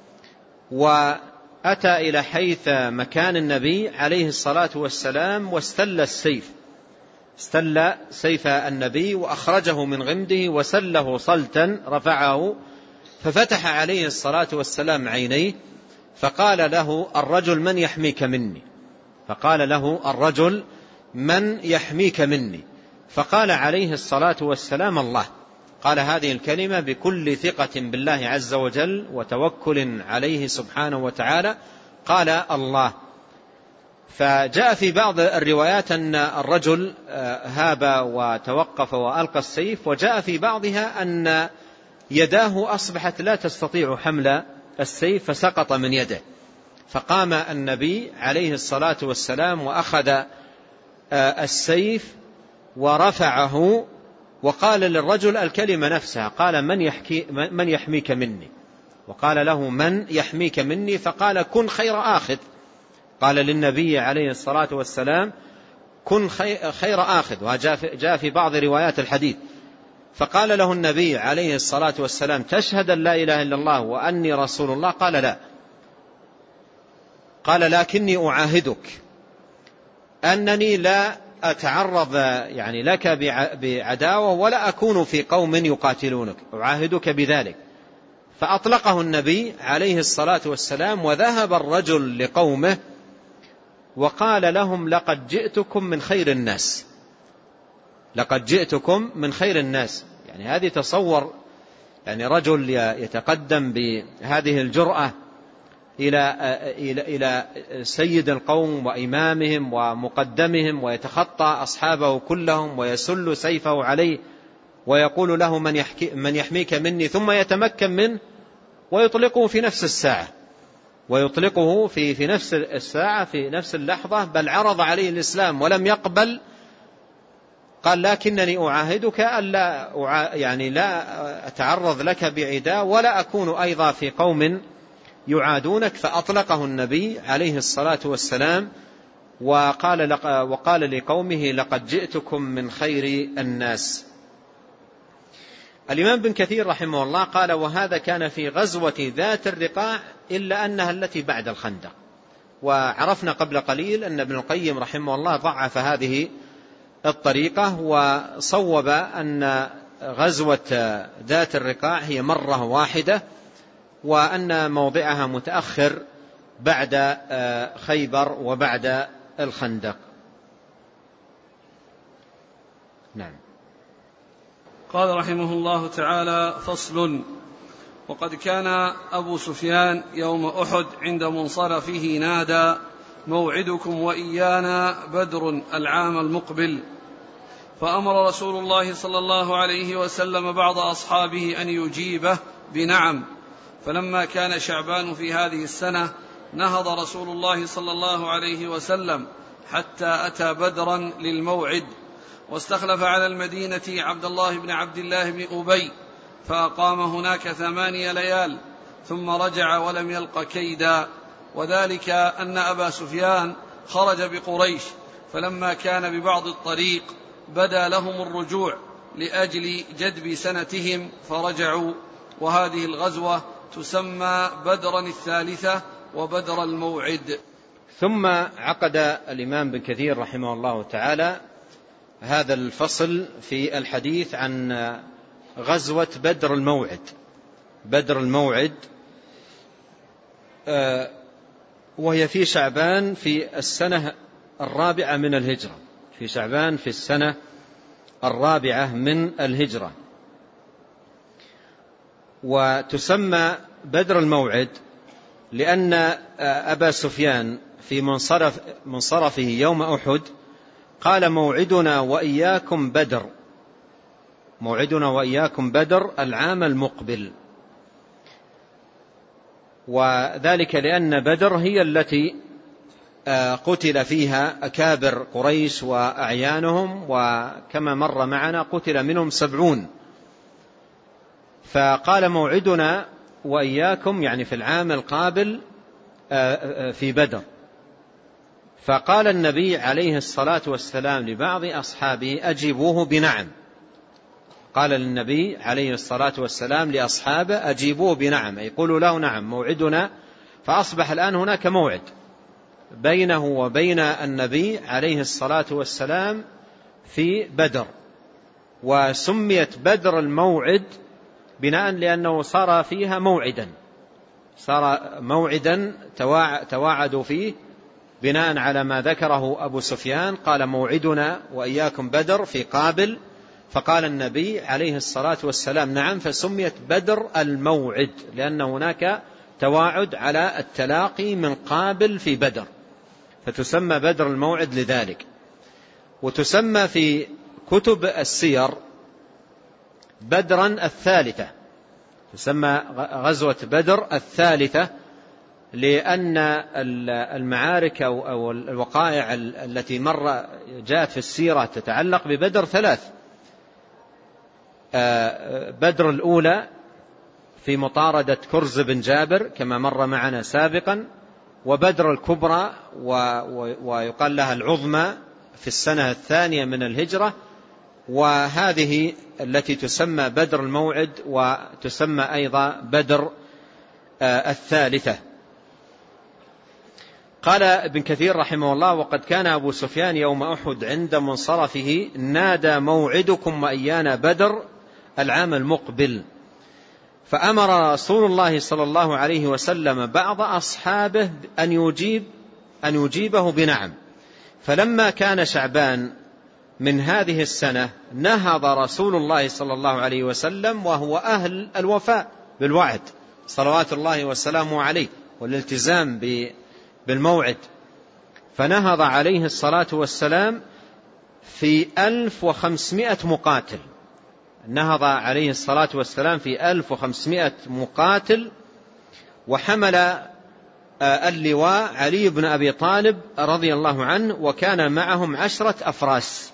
وأتى إلى حيث مكان النبي عليه الصلاة والسلام واستل السيف استل سيف النبي وأخرجه من غمده وسله صلتا رفعه، ففتح عليه الصلاة والسلام عينيه فقال له الرجل: من يحميك مني؟ فقال له الرجل: من يحميك مني؟ فقال عليه الصلاة والسلام: الله. قال هذه الكلمة بكل ثقة بالله عز وجل وتوكل عليه سبحانه وتعالى، قال الله. فجاء في بعض الروايات أن الرجل هاب وتوقف وألقى السيف، وجاء في بعضها أن يداه أصبحت لا تستطيع حمل السيف فسقط من يده، فقام النبي عليه الصلاة والسلام وأخذ السيف ورفعه وقال للرجل الكلمة نفسها، قال: من, يحكي من يحميك مني؟ وقال له: من يحميك مني؟ فقال: كن خير آخذ. قال للنبي عليه الصلاة والسلام: كن خير آخذ. وجاء في بعض روايات الحديث فقال له النبي عليه الصلاة والسلام: تشهد أن لا إله إلا الله وأني رسول الله؟ قال: لا. قال: لكني أعاهدك أنني لا أتعرض يعني لك بعداوة ولا أكون في قوم يقاتلونك، أعاهدك بذلك. فأطلقه النبي عليه الصلاة والسلام، وذهب الرجل لقومه وقال لهم: لقد جئتكم من خير الناس لقد جئتكم من خير الناس. يعني هذه تصور يعني رجل يتقدم بهذه الجرأة إلى إلى سيد القوم وإمامهم ومقدمهم، ويتخطى أصحابه كلهم ويسل سيفه عليه ويقول له: من يحكي من يحميك مني؟ ثم يتمكن منه ويطلقه في نفس الساعة ويطلقه في في نفس الساعة في نفس اللحظة، بل عرض عليه الإسلام ولم يقبل. قال: لكنني أعاهدك ألا يعني لا أتعرض لك بعداء ولا أكون أيضا في قوم يعادونك. فأطلقه النبي عليه الصلاة والسلام وقال وقال لقومه: لقد جئتكم من خير الناس. الإمام بن كثير رحمه الله قال: وهذا كان في غزوة ذات الرقاع إلا أنها التي بعد الخندق. وعرفنا قبل قليل أن ابن القيم رحمه الله ضعف هذه الطريقة وصوب أن غزوة ذات الرقاع هي مرة واحدة، وأن موضعها متأخر بعد خيبر وبعد الخندق. نعم. قال رحمه الله تعالى: فصل. وقد كان أبو سفيان يوم أحد عند منصرفه نادى: موعدكم وإيانا بدر العام المقبل. فأمر رسول الله صلى الله عليه وسلم بعض أصحابه أن يجيبه بنعم. فلما كان شعبان في هذه السنة نهض رسول الله صلى الله عليه وسلم حتى أتى بدرا للموعد، واستخلف على المدينة عبد الله بن عبد الله بن أبي، فأقام هناك ثماني ليال ثم رجع ولم يلق كيدا. وذلك أن أبا سفيان خرج بقريش، فلما كان ببعض الطريق بدا لهم الرجوع لأجل جدب سنتهم فرجعوا. وهذه الغزوة تسمى بدرا الثالثة وبدر الموعد. ثم عقد الإمام ابن كثير رحمه الله تعالى هذا الفصل في الحديث عن غزوة بدر الموعد. بدر الموعد وهي في شعبان في السنة الرابعة من الهجرة، في شعبان في السنة الرابعة من الهجرة. وتسمى بدر الموعد لأن أبا سفيان في منصرف منصرفه يوم أحد قال: موعدنا وإياكم بدر، موعدنا وإياكم بدر العام المقبل. وذلك لأن بدر هي التي قتل فيها أكابر قريش وأعيانهم، وكما مر معنا قتل منهم سبعون. فقال: موعدنا وإياكم يعني في العام القابل في بدر. فقال النبي عليه الصلاة والسلام لبعض أصحابه: أجيبوه بنعم. قال للنبي عليه الصلاة والسلام لأصحابه: أجيبوه بنعم، أي قولوا له نعم موعدنا. فأصبح الآن هناك موعد بينه وبين النبي عليه الصلاة والسلام في بدر، وسميت بدر الموعد بناء لأنه صار فيها موعدا، صار موعدا تواعدوا فيه بناء على ما ذكره أبو سفيان. قال: موعدنا وإياكم بدر في قابل، فقال النبي عليه الصلاة والسلام نعم، فسميت بدر الموعد لأن هناك تواعد على التلاقي من قابل في بدر، فتسمى بدر الموعد لذلك. وتسمى في كتب السير بدرا الثالثة، تسمى غزوة بدر الثالثة، لأن المعارك أو الوقائع التي مر جاءت في السيرة تتعلق ببدر ثلاث: بدر الأولى في مطاردة كرز بن جابر كما مر معنا سابقا، وبدر الكبرى ويقال لها العظمى في السنة الثانية من الهجرة، وهذه التي تسمى بدر الموعد وتسمى أيضا بدر الثالثة. قال ابن كثير رحمه الله: وقد كان أبو سفيان يوم أحد عند منصرفه نادى: موعدكم وإيانا بدر العام المقبل. فأمر رسول الله صلى الله عليه وسلم بعض أصحابه أن يجيب أن يجيبه بنعم. فلما كان شعبان من هذه السنة نهض رسول الله صلى الله عليه وسلم وهو أهل الوفاء بالوعد صلوات الله وسلامه عليه والالتزام بالموعد، فنهض عليه الصلاة والسلام في ألف وخمسمائة مقاتل، نهض عليه الصلاة والسلام في ألف وخمسمائة مقاتل، وحمل اللواء علي بن أبي طالب رضي الله عنه، وكان معهم عشرة أفراس،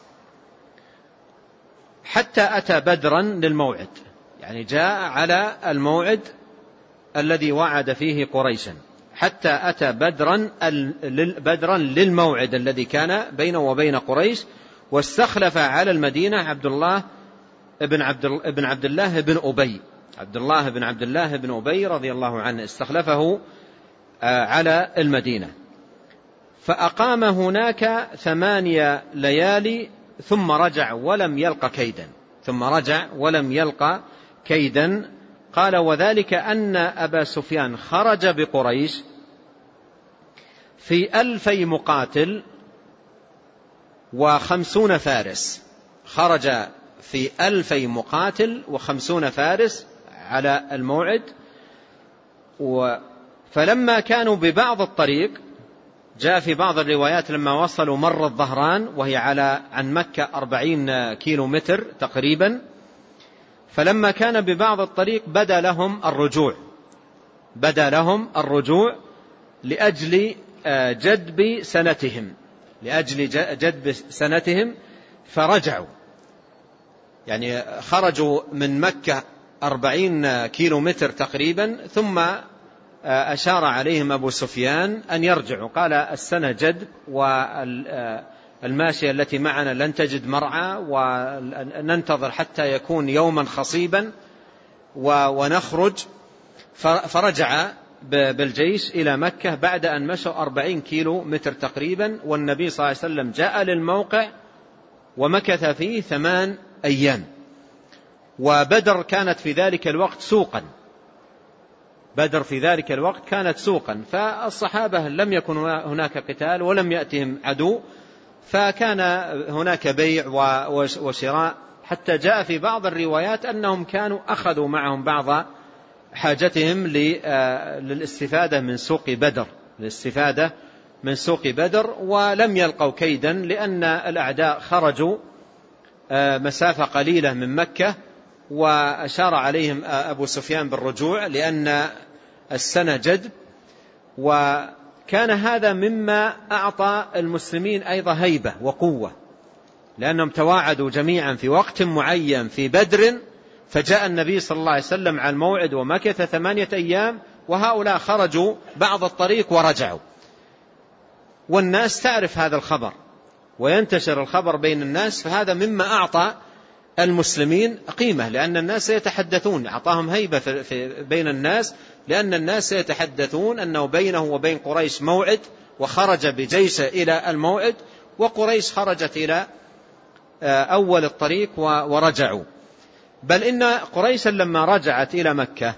حتى أتى بدرا للموعد، يعني جاء على الموعد الذي وعد فيه قريشا، حتى أتى بدرا بدرا للموعد الذي كان بينه وبين قريش. واستخلف على المدينة عبد الله ابن عبد ابن عبد الله بن أبي عبد الله بن عبد الله بن أبي رضي الله عنه، استخلفه على المدينة، فأقام هناك ثمانية ليالي ثم رجع ولم يلق كيدا ثم رجع ولم يلق كيدا قال: وذلك أن أبا سفيان خرج بقريش في ألفي مقاتل وخمسون فارس، خرج في ألفي مقاتل وخمسون فارس على الموعد. فلما كانوا ببعض الطريق، جاء في بعض الروايات لما وصلوا مر الظهران وهي على عن مكة أربعين كيلو متر تقريبا، فلما كان ببعض الطريق بدا لهم الرجوع بدا لهم الرجوع لأجل جدب سنتهم لأجل جدب سنتهم فرجعوا، يعني خرجوا من مكة أربعين كيلو متر تقريبا، ثم أشار عليهم أبو سفيان أن يرجعوا، قال: السنة جدب والماشية التي معنا لن تجد مرعى، وننتظر حتى يكون يوما خصيبا ونخرج. فرجع بالجيش إلى مكة بعد أن مشوا أربعين كيلو متر تقريبا، والنبي صلى الله عليه وسلم جاء للموقع ومكث فيه ثمان أيام. وبدر كانت في ذلك الوقت سوقا، بدر في ذلك الوقت كانت سوقا، فالصحابة لم يكن هناك قتال ولم يأتهم عدو، فكان هناك بيع وشراء، حتى جاء في بعض الروايات أنهم كانوا أخذوا معهم بعض حاجتهم للاستفادة من سوق بدر للاستفادة من سوق بدر ولم يلقوا كيدا، لأن الأعداء خرجوا مسافة قليلة من مكة، وأشار عليهم أبو سفيان بالرجوع لأن السنة جدب. وكان هذا مما أعطى المسلمين أيضا هيبة وقوة، لأنهم تواعدوا جميعا في وقت معين في بدر، فجاء النبي صلى الله عليه وسلم على الموعد ومكث ثمانية أيام، وهؤلاء خرجوا بعض الطريق ورجعوا، والناس تعرف هذا الخبر وينتشر الخبر بين الناس، فهذا مما أعطى المسلمين قيمة، لأن الناس سيتحدثون، أعطاهم هيبة في بين الناس، لأن الناس سيتحدثون أنه بينه وبين قريش موعد، وخرج بجيش إلى الموعد، وقريش خرجت إلى أول الطريق ورجعوا. بل إن قريشا لما رجعت إلى مكة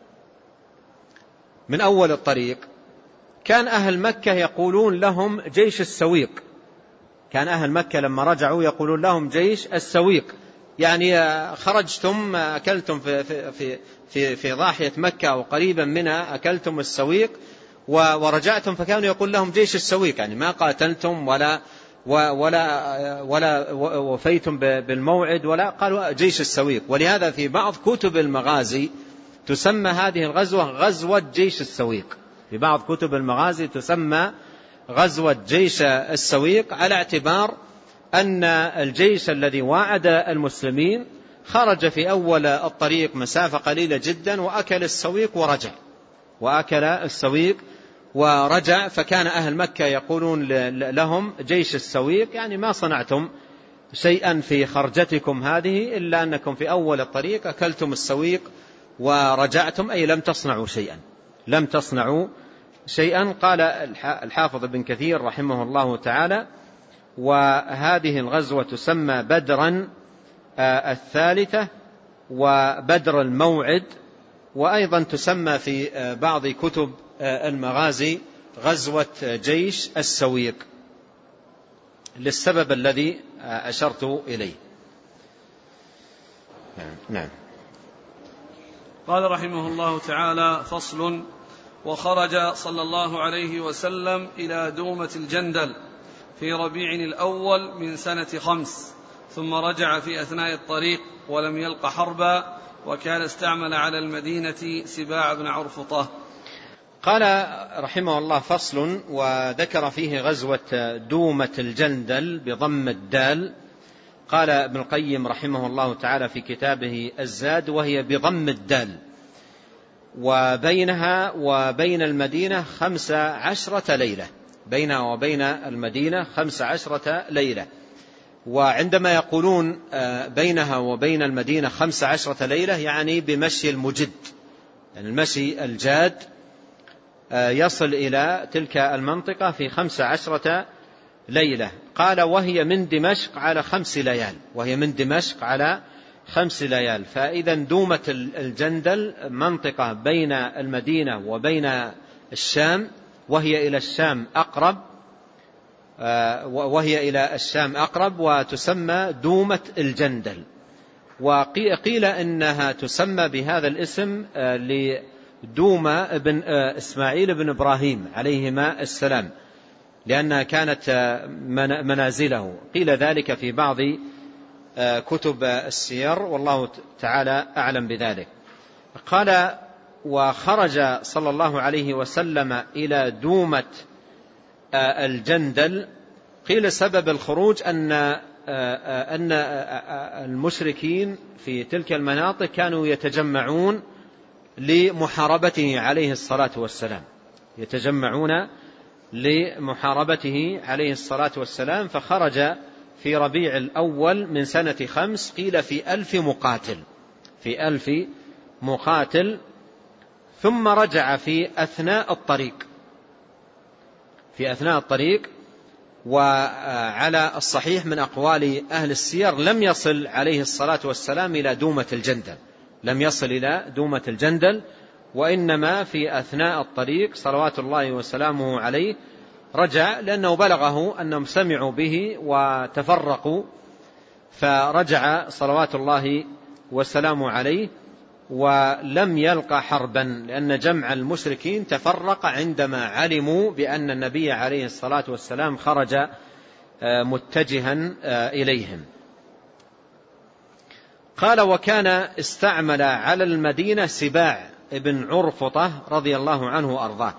من أول الطريق كان أهل مكة يقولون لهم جيش السويق، كان أهل مكة لما رجعوا يقولون لهم جيش السويق، يعني خرجتم أكلتم في, في, في, في ضاحية مكة أو قريبا منها أكلتم السويق ورجعتم، فكانوا يقول لهم جيش السويق، يعني ما قاتلتم ولا ولا ولا وفيتم بالموعد ولا، قالوا جيش السويق. ولهذا في بعض كتب المغازي تسمى هذه الغزوة غزوة جيش السويق، في بعض كتب المغازي تسمى غزوة جيش السويق، على اعتبار أن الجيش الذي واعد المسلمين خرج في أول الطريق مسافة قليلة جدا وأكل السويق ورجع وأكل السويق ورجع فكان أهل مكة يقولون لهم جيش السويق، يعني ما صنعتم شيئا في خرجتكم هذه إلا أنكم في أول الطريق أكلتم السويق ورجعتم، أي لم تصنعوا شيئا لم تصنعوا شيئا. قال الحافظ ابن كثير رحمه الله تعالى: وهذه الغزوة تسمى بدرا الثالثة وبدر الموعد، وأيضا تسمى في بعض كتب المغازي غزوة جيش السويق، للسبب الذي أشرت إليه. نعم. قال رحمه الله تعالى: فصل: وخرج صلى الله عليه وسلم إلى دومة الجندل في ربيع الأول من سنة خمس، ثم رجع في أثناء الطريق ولم يلق حربا، وكان استعمل على المدينة سباع بن عرفطة. قال رحمه الله: فصل، وذكر فيه غزوة دومة الجندل بضم الدال. قال ابن القيم رحمه الله تعالى في كتابه الزاد: وهي بضم الدال، وبينها وبين المدينة خمس عشرة ليلة، بينها وبين المدينة خمس عشرة ليلة. وعندما يقولون بينها وبين المدينة خمس عشرة ليلة يعني بمشي المجد، يعني المشي الجاد يصل إلى تلك المنطقة في خمس عشرة ليلة. قال: وهي من دمشق على خمس ليال، وهي من دمشق على خمس ليال. فإذا دومة الجندل منطقة بين المدينة وبين الشام، وهي إلى الشام أقرب وهي إلى الشام أقرب وتسمى دومة الجندل. وقيل إنها تسمى بهذا الاسم لدومة بن إسماعيل بن إبراهيم عليهما السلام، لأنها كانت منازله. قيل ذلك في بعض كتب السير، والله تعالى أعلم بذلك. قال: وخرج صلى الله عليه وسلم إلى دومة الجندل. قيل سبب الخروج أن أن المشركين في تلك المناطق كانوا يتجمعون لمحاربته عليه الصلاة والسلام، يتجمعون لمحاربته عليه الصلاة والسلام، فخرج في ربيع الأول من سنة خمس، قيل في ألف مقاتل في ألف مقاتل ثم رجع في أثناء الطريق في أثناء الطريق وعلى الصحيح من أقوال أهل السير لم يصل عليه الصلاة والسلام إلى دومة الجندل لم يصل إلى دومة الجندل وإنما في أثناء الطريق صلوات الله وسلامه عليه رجع، لأنه بلغه أنهم سمعوا به وتفرقوا، فرجع صلوات الله وسلامه عليه ولم يلقى حربا، لأن جمع المشركين تفرق عندما علموا بأن النبي عليه الصلاة والسلام خرج متجها إليهم. قال: وكان استعمل على المدينة سباع ابن عرفطة رضي الله عنه وأرضاه.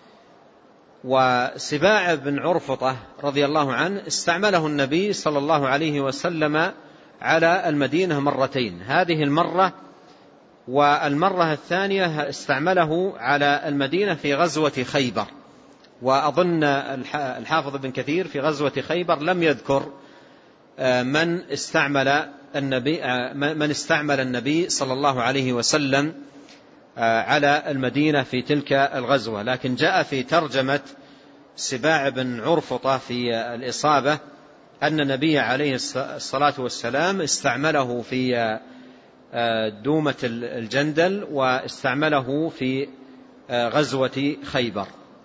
وسباع بن عرفطة رضي الله عنه استعمله النبي صلى الله عليه وسلم على المدينة مرتين، هذه المرة والمرة الثانية استعمله على المدينة في غزوة خيبر. وأظن الحافظ بن كثير في غزوة خيبر لم يذكر من استعمل النبي من استعمل النبي صلى الله عليه وسلم على المدينة في تلك الغزوة، لكن جاء في ترجمة سباع بن عرفطة في الإصابة أن النبي عليه الصلاة والسلام استعمله في دومة الجندل واستعمله في غزوة خيبر.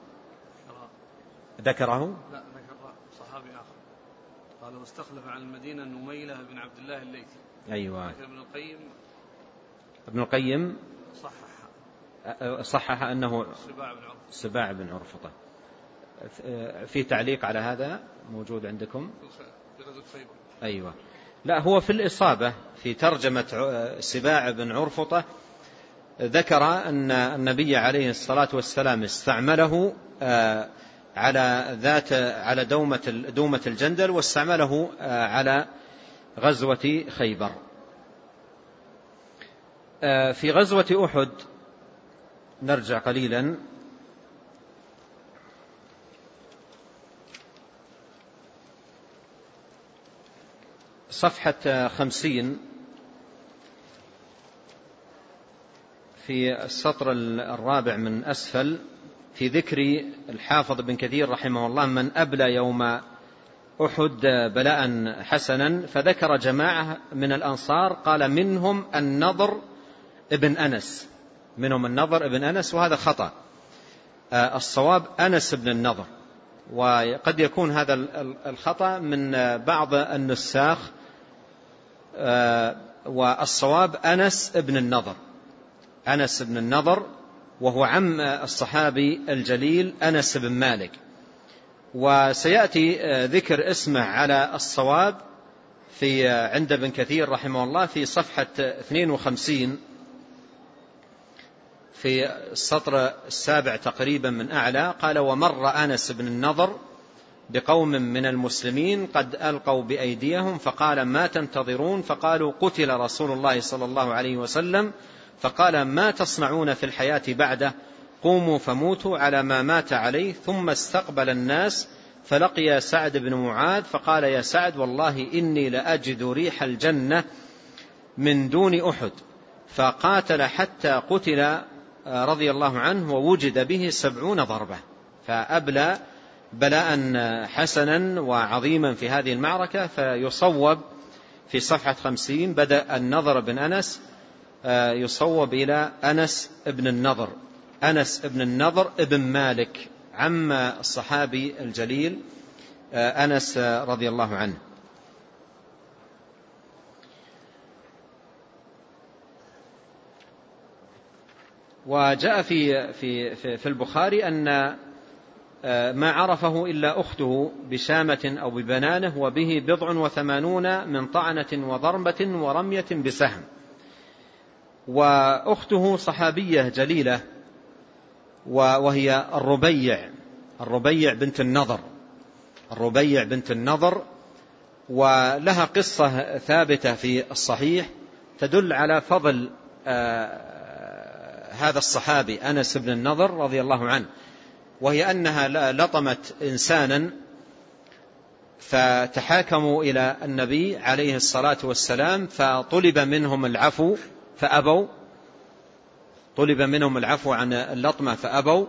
ذكره؟ لا، ذكر صحابي آخر قال: واستخلف عن المدينة نميلة بن عبد الله الليثي. أيوة. ابن القيم ابن القيم صحح صحح أنه سباع بن عرفطة. سباع بن عرفطة. في تعليق على هذا موجود عندكم؟ في غزوة خيبر. أيوة. لا، هو في الإصابة في ترجمة سباع بن عرفطة ذكر أن النبي عليه الصلاة والسلام استعمله على ذات على دومة دومة الجندل واستعمله على غزوة خيبر. في غزوة أحد نرجع قليلا. صفحة خمسين في السطر الرابع من أسفل في ذكر الحافظ بن كثير رحمه الله من أبلى يوم أحد بلاء حسنا، فذكر جماعة من الأنصار قال منهم النضر ابن أنس منهم النضر ابن أنس وهذا خطأ، الصواب أنس بن النضر، وقد يكون هذا الخطأ من بعض النساخ، والصواب أنس بن النضر أنس بن النضر وهو عم الصحابي الجليل أنس بن مالك. وسيأتي ذكر اسمه على الصواب في عند ابن كثير رحمه الله في صفحة اثنين وخمسين في السطر السابع تقريبا من أعلى. قال: ومر أنس بن النضر بقوم من المسلمين قد ألقوا بأيديهم فقال: ما تنتظرون؟ فقالوا: قتل رسول الله صلى الله عليه وسلم. فقال: ما تصنعون في الحياة بعده؟ قوموا فموتوا على ما مات عليه. ثم استقبل الناس فلقي سعد بن معاذ فقال: يا سعد، والله إني لأجد ريح الجنة من دون أحد. فقاتل حتى قتل رضي الله عنه ووجد به سبعون ضربة، فأبلى بلاء حسنا وعظيما في هذه المعركة. فيصوب في صفحة خمسين بدأ النضر بن أنس يصوب إلى أنس ابن النضر أنس ابن النضر ابن مالك عم الصحابي الجليل أنس رضي الله عنه. وجاء في في في البخاري أن ما عرفه إلا أخته بشامة أو ببنانه وبه بضع وثمانون من طعنة وضربة ورمية بسهم. وأخته صحابية جليلة وهي الربيع الربيع بنت النضر الربيع بنت النضر ولها قصة ثابتة في الصحيح تدل على فضل هذا الصحابي أنس بن النضر رضي الله عنه، وهي أنها لطمت إنسانا فتحاكموا إلى النبي عليه الصلاة والسلام فطلب منهم العفو فأبوا، طلب منهم العفو عن اللطمة فأبوا،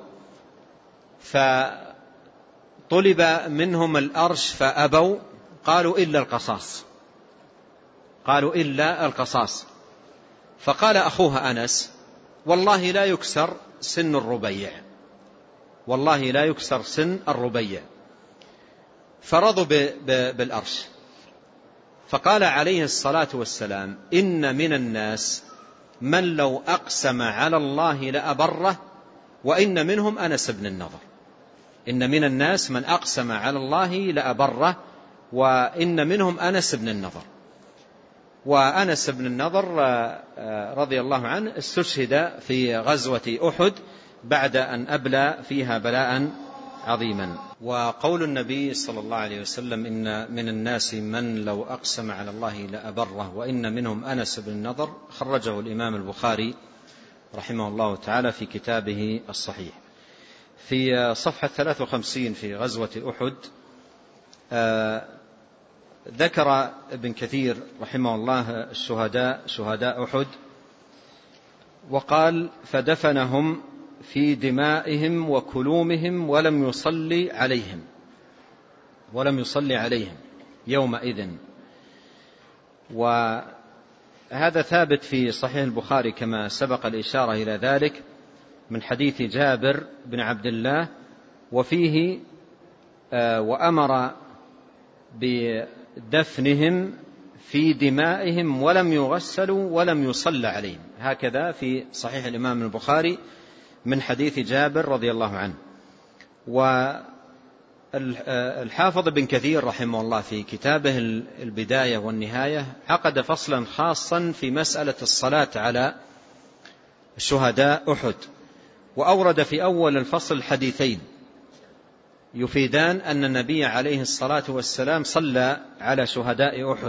فطلب منهم الأرش فأبوا، قالوا إلا القصاص، قالوا إلا القصاص. فقال أخوها أنس: والله لا يكسر سن الربيع، والله لا يكسر سن الربيع. فرضوا بالأرش. فقال عليه الصلاة والسلام: إن من الناس من لو أقسم على الله لأبره، وإن منهم أنس بن النضر. إن من الناس من أقسم على الله لأبره، وإن منهم أنس بن النضر. وأنس بن النضر رضي الله عنه استشهد في غزوة أحد بعد أن أبلى فيها بلاء عظيما. وقول النبي صلى الله عليه وسلم: إن من الناس من لو أقسم على الله لأبره، وإن منهم أنس بن النضر، خرجه الإمام البخاري رحمه الله تعالى في كتابه الصحيح. في صفحة ثلاثة وخمسين في غزوة أحد آه ذكر ابن كثير رحمه الله الشهداء شهداء أحد، وقال: فدفنهم في دمائهم وكلومهم ولم يصلي عليهم ولم يصلي عليهم يومئذ. وهذا ثابت في صحيح البخاري كما سبق الإشارة إلى ذلك من حديث جابر بن عبد الله، وفيه آه وأمر بدفنهم في دمائهم ولم يغسلوا ولم يصلى عليهم، هكذا في صحيح الإمام البخاري من حديث جابر رضي الله عنه. والحافظ بن كثير رحمه الله في كتابه البداية والنهاية عقد فصلا خاصا في مسألة الصلاة على شهداء أحد، وأورد في أول الفصل حديثين يفيدان أن النبي عليه الصلاة والسلام صلى على شهداء أحد.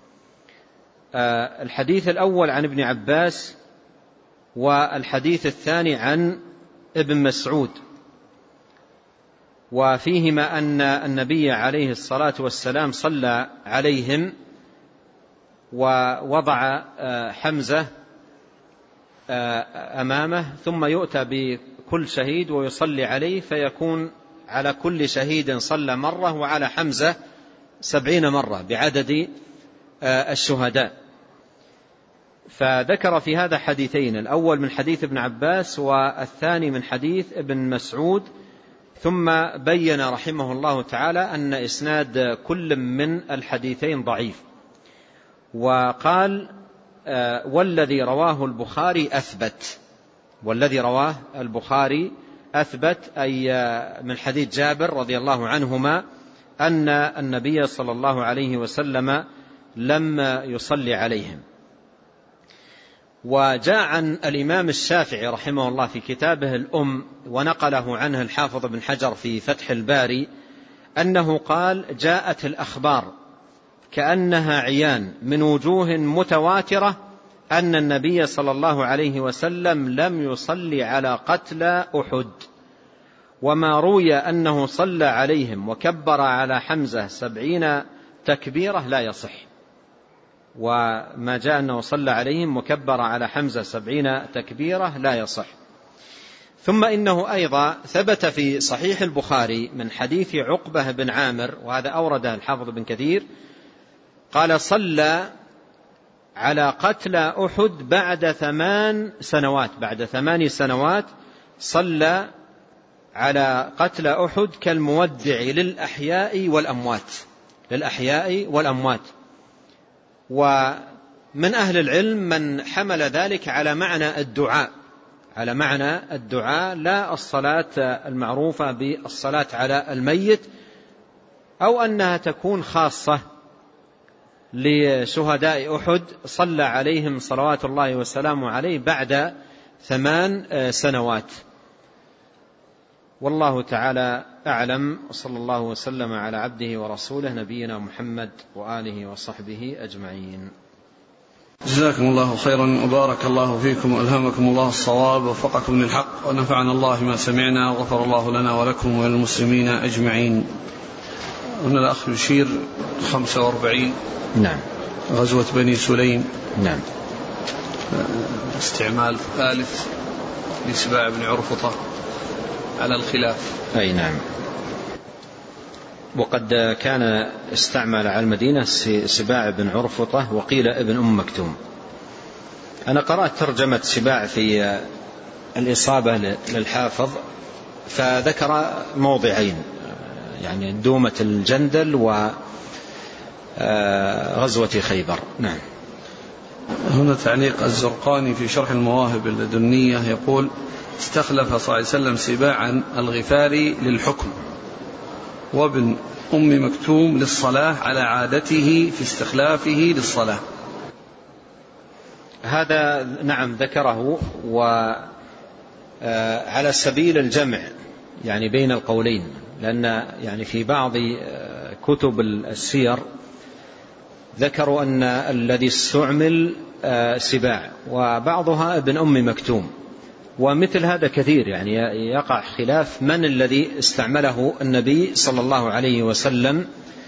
الحديث الأول عن ابن عباس، والحديث الثاني عن ابن مسعود، وفيهما أن النبي عليه الصلاة والسلام صلى عليهم ووضع حمزة أمامه، ثم يؤتى بكل شهيد ويصلي عليه، فيكون على كل شهيد صلى مرة، وعلى حمزة سبعين مرة بعدد الشهداء. فذكر في هذا حديثين، الأول من حديث ابن عباس والثاني من حديث ابن مسعود، ثم بين رحمه الله تعالى أن إسناد كل من الحديثين ضعيف، وقال: والذي رواه البخاري أثبت، والذي رواه البخاري أثبت، أي من حديث جابر رضي الله عنهما أن النبي صلى الله عليه وسلم لم يصلي عليهم. وجاء عن الإمام الشافعي رحمه الله في كتابه الأم، ونقله عنه الحافظ بن حجر في فتح الباري، أنه قال: جاءت الأخبار كأنها عيان من وجوه متواترة أن النبي صلى الله عليه وسلم لم يصلي على قتلى أحد، وما روي أنه صلى عليهم وكبر على حمزة سبعين تكبيرة لا يصح، وما جاء أنه صلى عليهم وكبر على حمزة سبعين تكبيرة لا يصح. ثم إنه أيضا ثبت في صحيح البخاري من حديث عقبة بن عامر، وهذا أورده الحافظ بن كثير، قال: صلى على قتلى أحد بعد ثمان سنوات بعد ثمان سنوات صلى على قتلى أحد كالمودع للأحياء والأموات للأحياء والأموات. ومن أهل العلم من حمل ذلك على معنى الدعاء على معنى الدعاء لا الصلاة المعروفة بالصلاة على الميت، أو أنها تكون خاصة لشهداء أحد صلى عليهم صلوات الله وسلامه عليه بعد ثمان سنوات. والله تعالى أعلم، وصلى الله وسلم على عبده ورسوله نبينا محمد وآله وصحبه أجمعين. جزاكم الله خيرا وبارك الله فيكم وألهمكم الله الصواب ووفقكم للحق، ونفعنا الله ما سمعنا، وغفر الله لنا ولكم وللمسلمين أجمعين. هنا الأخ يشير خمسة وأربعين. نعم. غزوة بني سليم. نعم. استعمال ثالث. لسباع بن عرفطة على الخلاف. أي نعم. وقد كان استعمل على المدينة سباع بن عرفطة وقيل ابن أم مكتوم. أنا قرأت ترجمة سباع في الإصابة للحافظ فذكر موضعين، يعني دومة الجندل وغزوة خيبر. نعم. هنا تعليق الزرقاني في شرح المواهب اللدنية يقول: استخلف صلى الله عليه وسلم سباعا الغفاري للحكم وابن أم مكتوم للصلاة على عادته في استخلافه للصلاة. هذا نعم ذكره، وعلى سبيل الجمع يعني بين القولين، لأن يعني في بعض كتب السير ذكروا أن الذي استعمل سباع وبعضها ابن أم مكتوم، ومثل هذا كثير، يعني يقع خلاف من الذي استعمله النبي صلى الله عليه وسلم.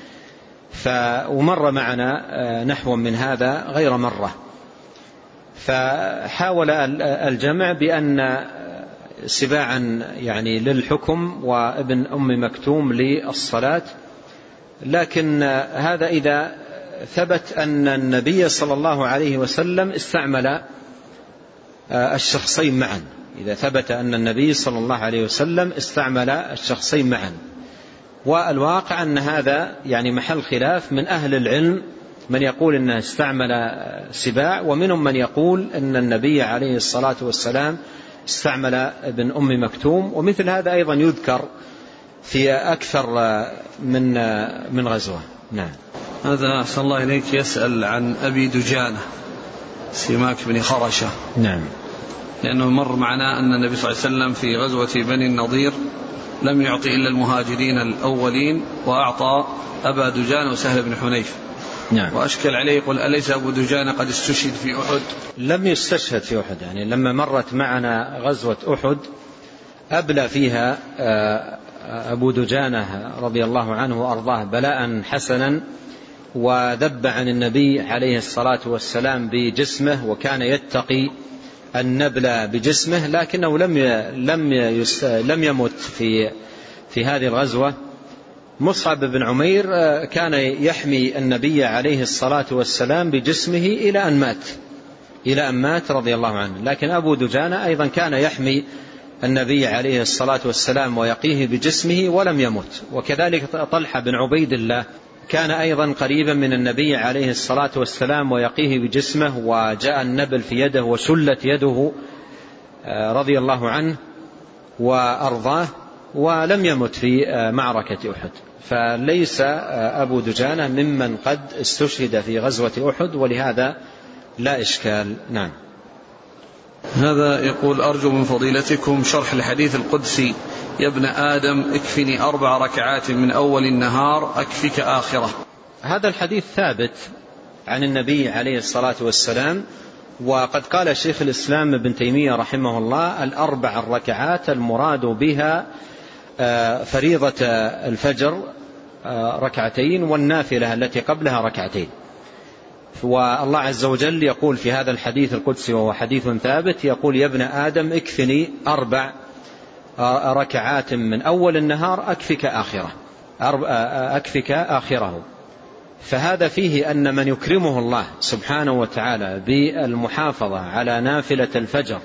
ومر معنا نحو من هذا غير مرة، فحاول الجمع بأن سباعا يعني للحكم وابن أم مكتوم للصلاة، لكن هذا إذا ثبت أن النبي صلى الله عليه وسلم استعمل الشخصين معا، إذا ثبت أن النبي صلى الله عليه وسلم استعمل الشخصين معا. والواقع أن هذا يعني محل خلاف من أهل العلم، من يقول أنه استعمل سباع، ومنهم من يقول أن النبي عليه الصلاة والسلام استعمل ابن أم مكتوم. ومثل هذا أيضا يذكر في أكثر من من غزوة. نعم. هذا أحسن الله إليك يسأل عن أبي دجانة سماك بن خرشة. نعم. لأنه مر معنا أن النبي صلى الله عليه وسلم في غزوة بني النضير لم يعطي إلا المهاجرين الأولين، وأعطى أبا دجانة وسهل بن حنيف. نعم. وأشكل عليه يقول: أليس أبو دجانة قد استشهد في أحد؟ لم يستشهد في أحد، يعني لما مرت معنا غزوة أحد أبلى فيها أبو دجانة رضي الله عنه وأرضاه بلاء حسنا، وذب عن النبي عليه الصلاة والسلام بجسمه، وكان يتقي النبل بجسمه، لكنه لم لم لم يمت في في هذه الغزوة. مصعب بن عمير كان يحمي النبي عليه الصلاة والسلام بجسمه إلى أن مات إلى أن مات رضي الله عنه، لكن أبو دجانة أيضا كان يحمي النبي عليه الصلاة والسلام ويقيه بجسمه ولم يمت. وكذلك طلحة بن عبيد الله كان أيضا قريبا من النبي عليه الصلاة والسلام ويقيه بجسمه، وجاء النبل في يده وشلت يده رضي الله عنه وأرضاه، ولم يمت في معركة أحد. فليس أبو دجانة ممن قد استشهد في غزوة أحد، ولهذا لا إشكال. نعم. هذا يقول: أرجو من فضيلتكم شرح الحديث القدسي: يا ابن آدم اكفني أربع ركعات من أول النهار أكفك آخرة. هذا الحديث ثابت عن النبي عليه الصلاة والسلام، وقد قال شيخ الإسلام ابن تيمية رحمه الله: الأربع الركعات المراد بها فريضة الفجر ركعتين، والنافلة التي قبلها ركعتين. والله عز وجل يقول في هذا الحديث القدسي، وهو حديث ثابت، يقول: يا ابن آدم اكفني أربع ركعات من أول النهار أكفك آخرة أكفك آخره. فهذا فيه أن من يكرمه الله سبحانه وتعالى بالمحافظة على نافلة الفجر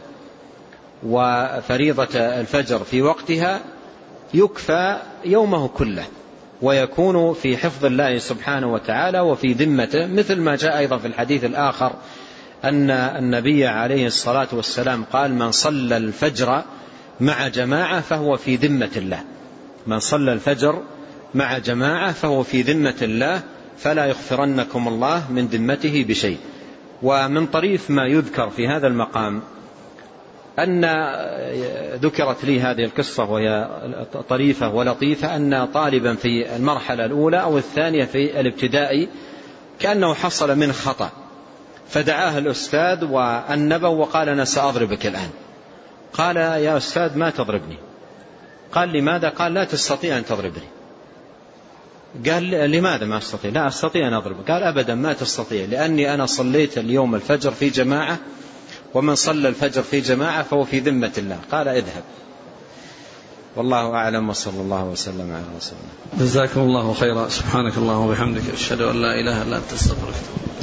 وفريضة الفجر في وقتها يكفى يومه كله، ويكون في حفظ الله سبحانه وتعالى وفي ذمته، مثل ما جاء أيضا في الحديث الآخر أن النبي عليه الصلاة والسلام قال: من صلى الفجر مع جماعة فهو في ذمة الله. من صلى الفجر مع جماعة فهو في ذمة الله، فلا يغفرنكم الله من ذمته بشيء. ومن طريف ما يذكر في هذا المقام أن ذكرت لي هذه القصة، وهي طريفة ولطيفة، أن طالبا في المرحلة الأولى أو الثانية في الابتدائي كأنه حصل من خطأ، فدعاه الأستاذ وأنبه وقال: أنا سأضربك الآن. قال: يا أستاذ ما تضربني. قال: لماذا؟ قال: لا تستطيع أن تضربني. قال: لماذا ما أستطيع؟ لا أستطيع أن أضربك. قال: أبدا ما تستطيع، لأني أنا صليت اليوم الفجر في جماعة ومن صلى الفجر في جماعة فهو في ذمة الله، قال اذهب. والله أعلم، وصلى الله وسلم على رسول الله. جزاكم الله خيرا. سبحانك اللهم وبحمدك، أشهد أن لا إله إلا أنت، أستغفرك.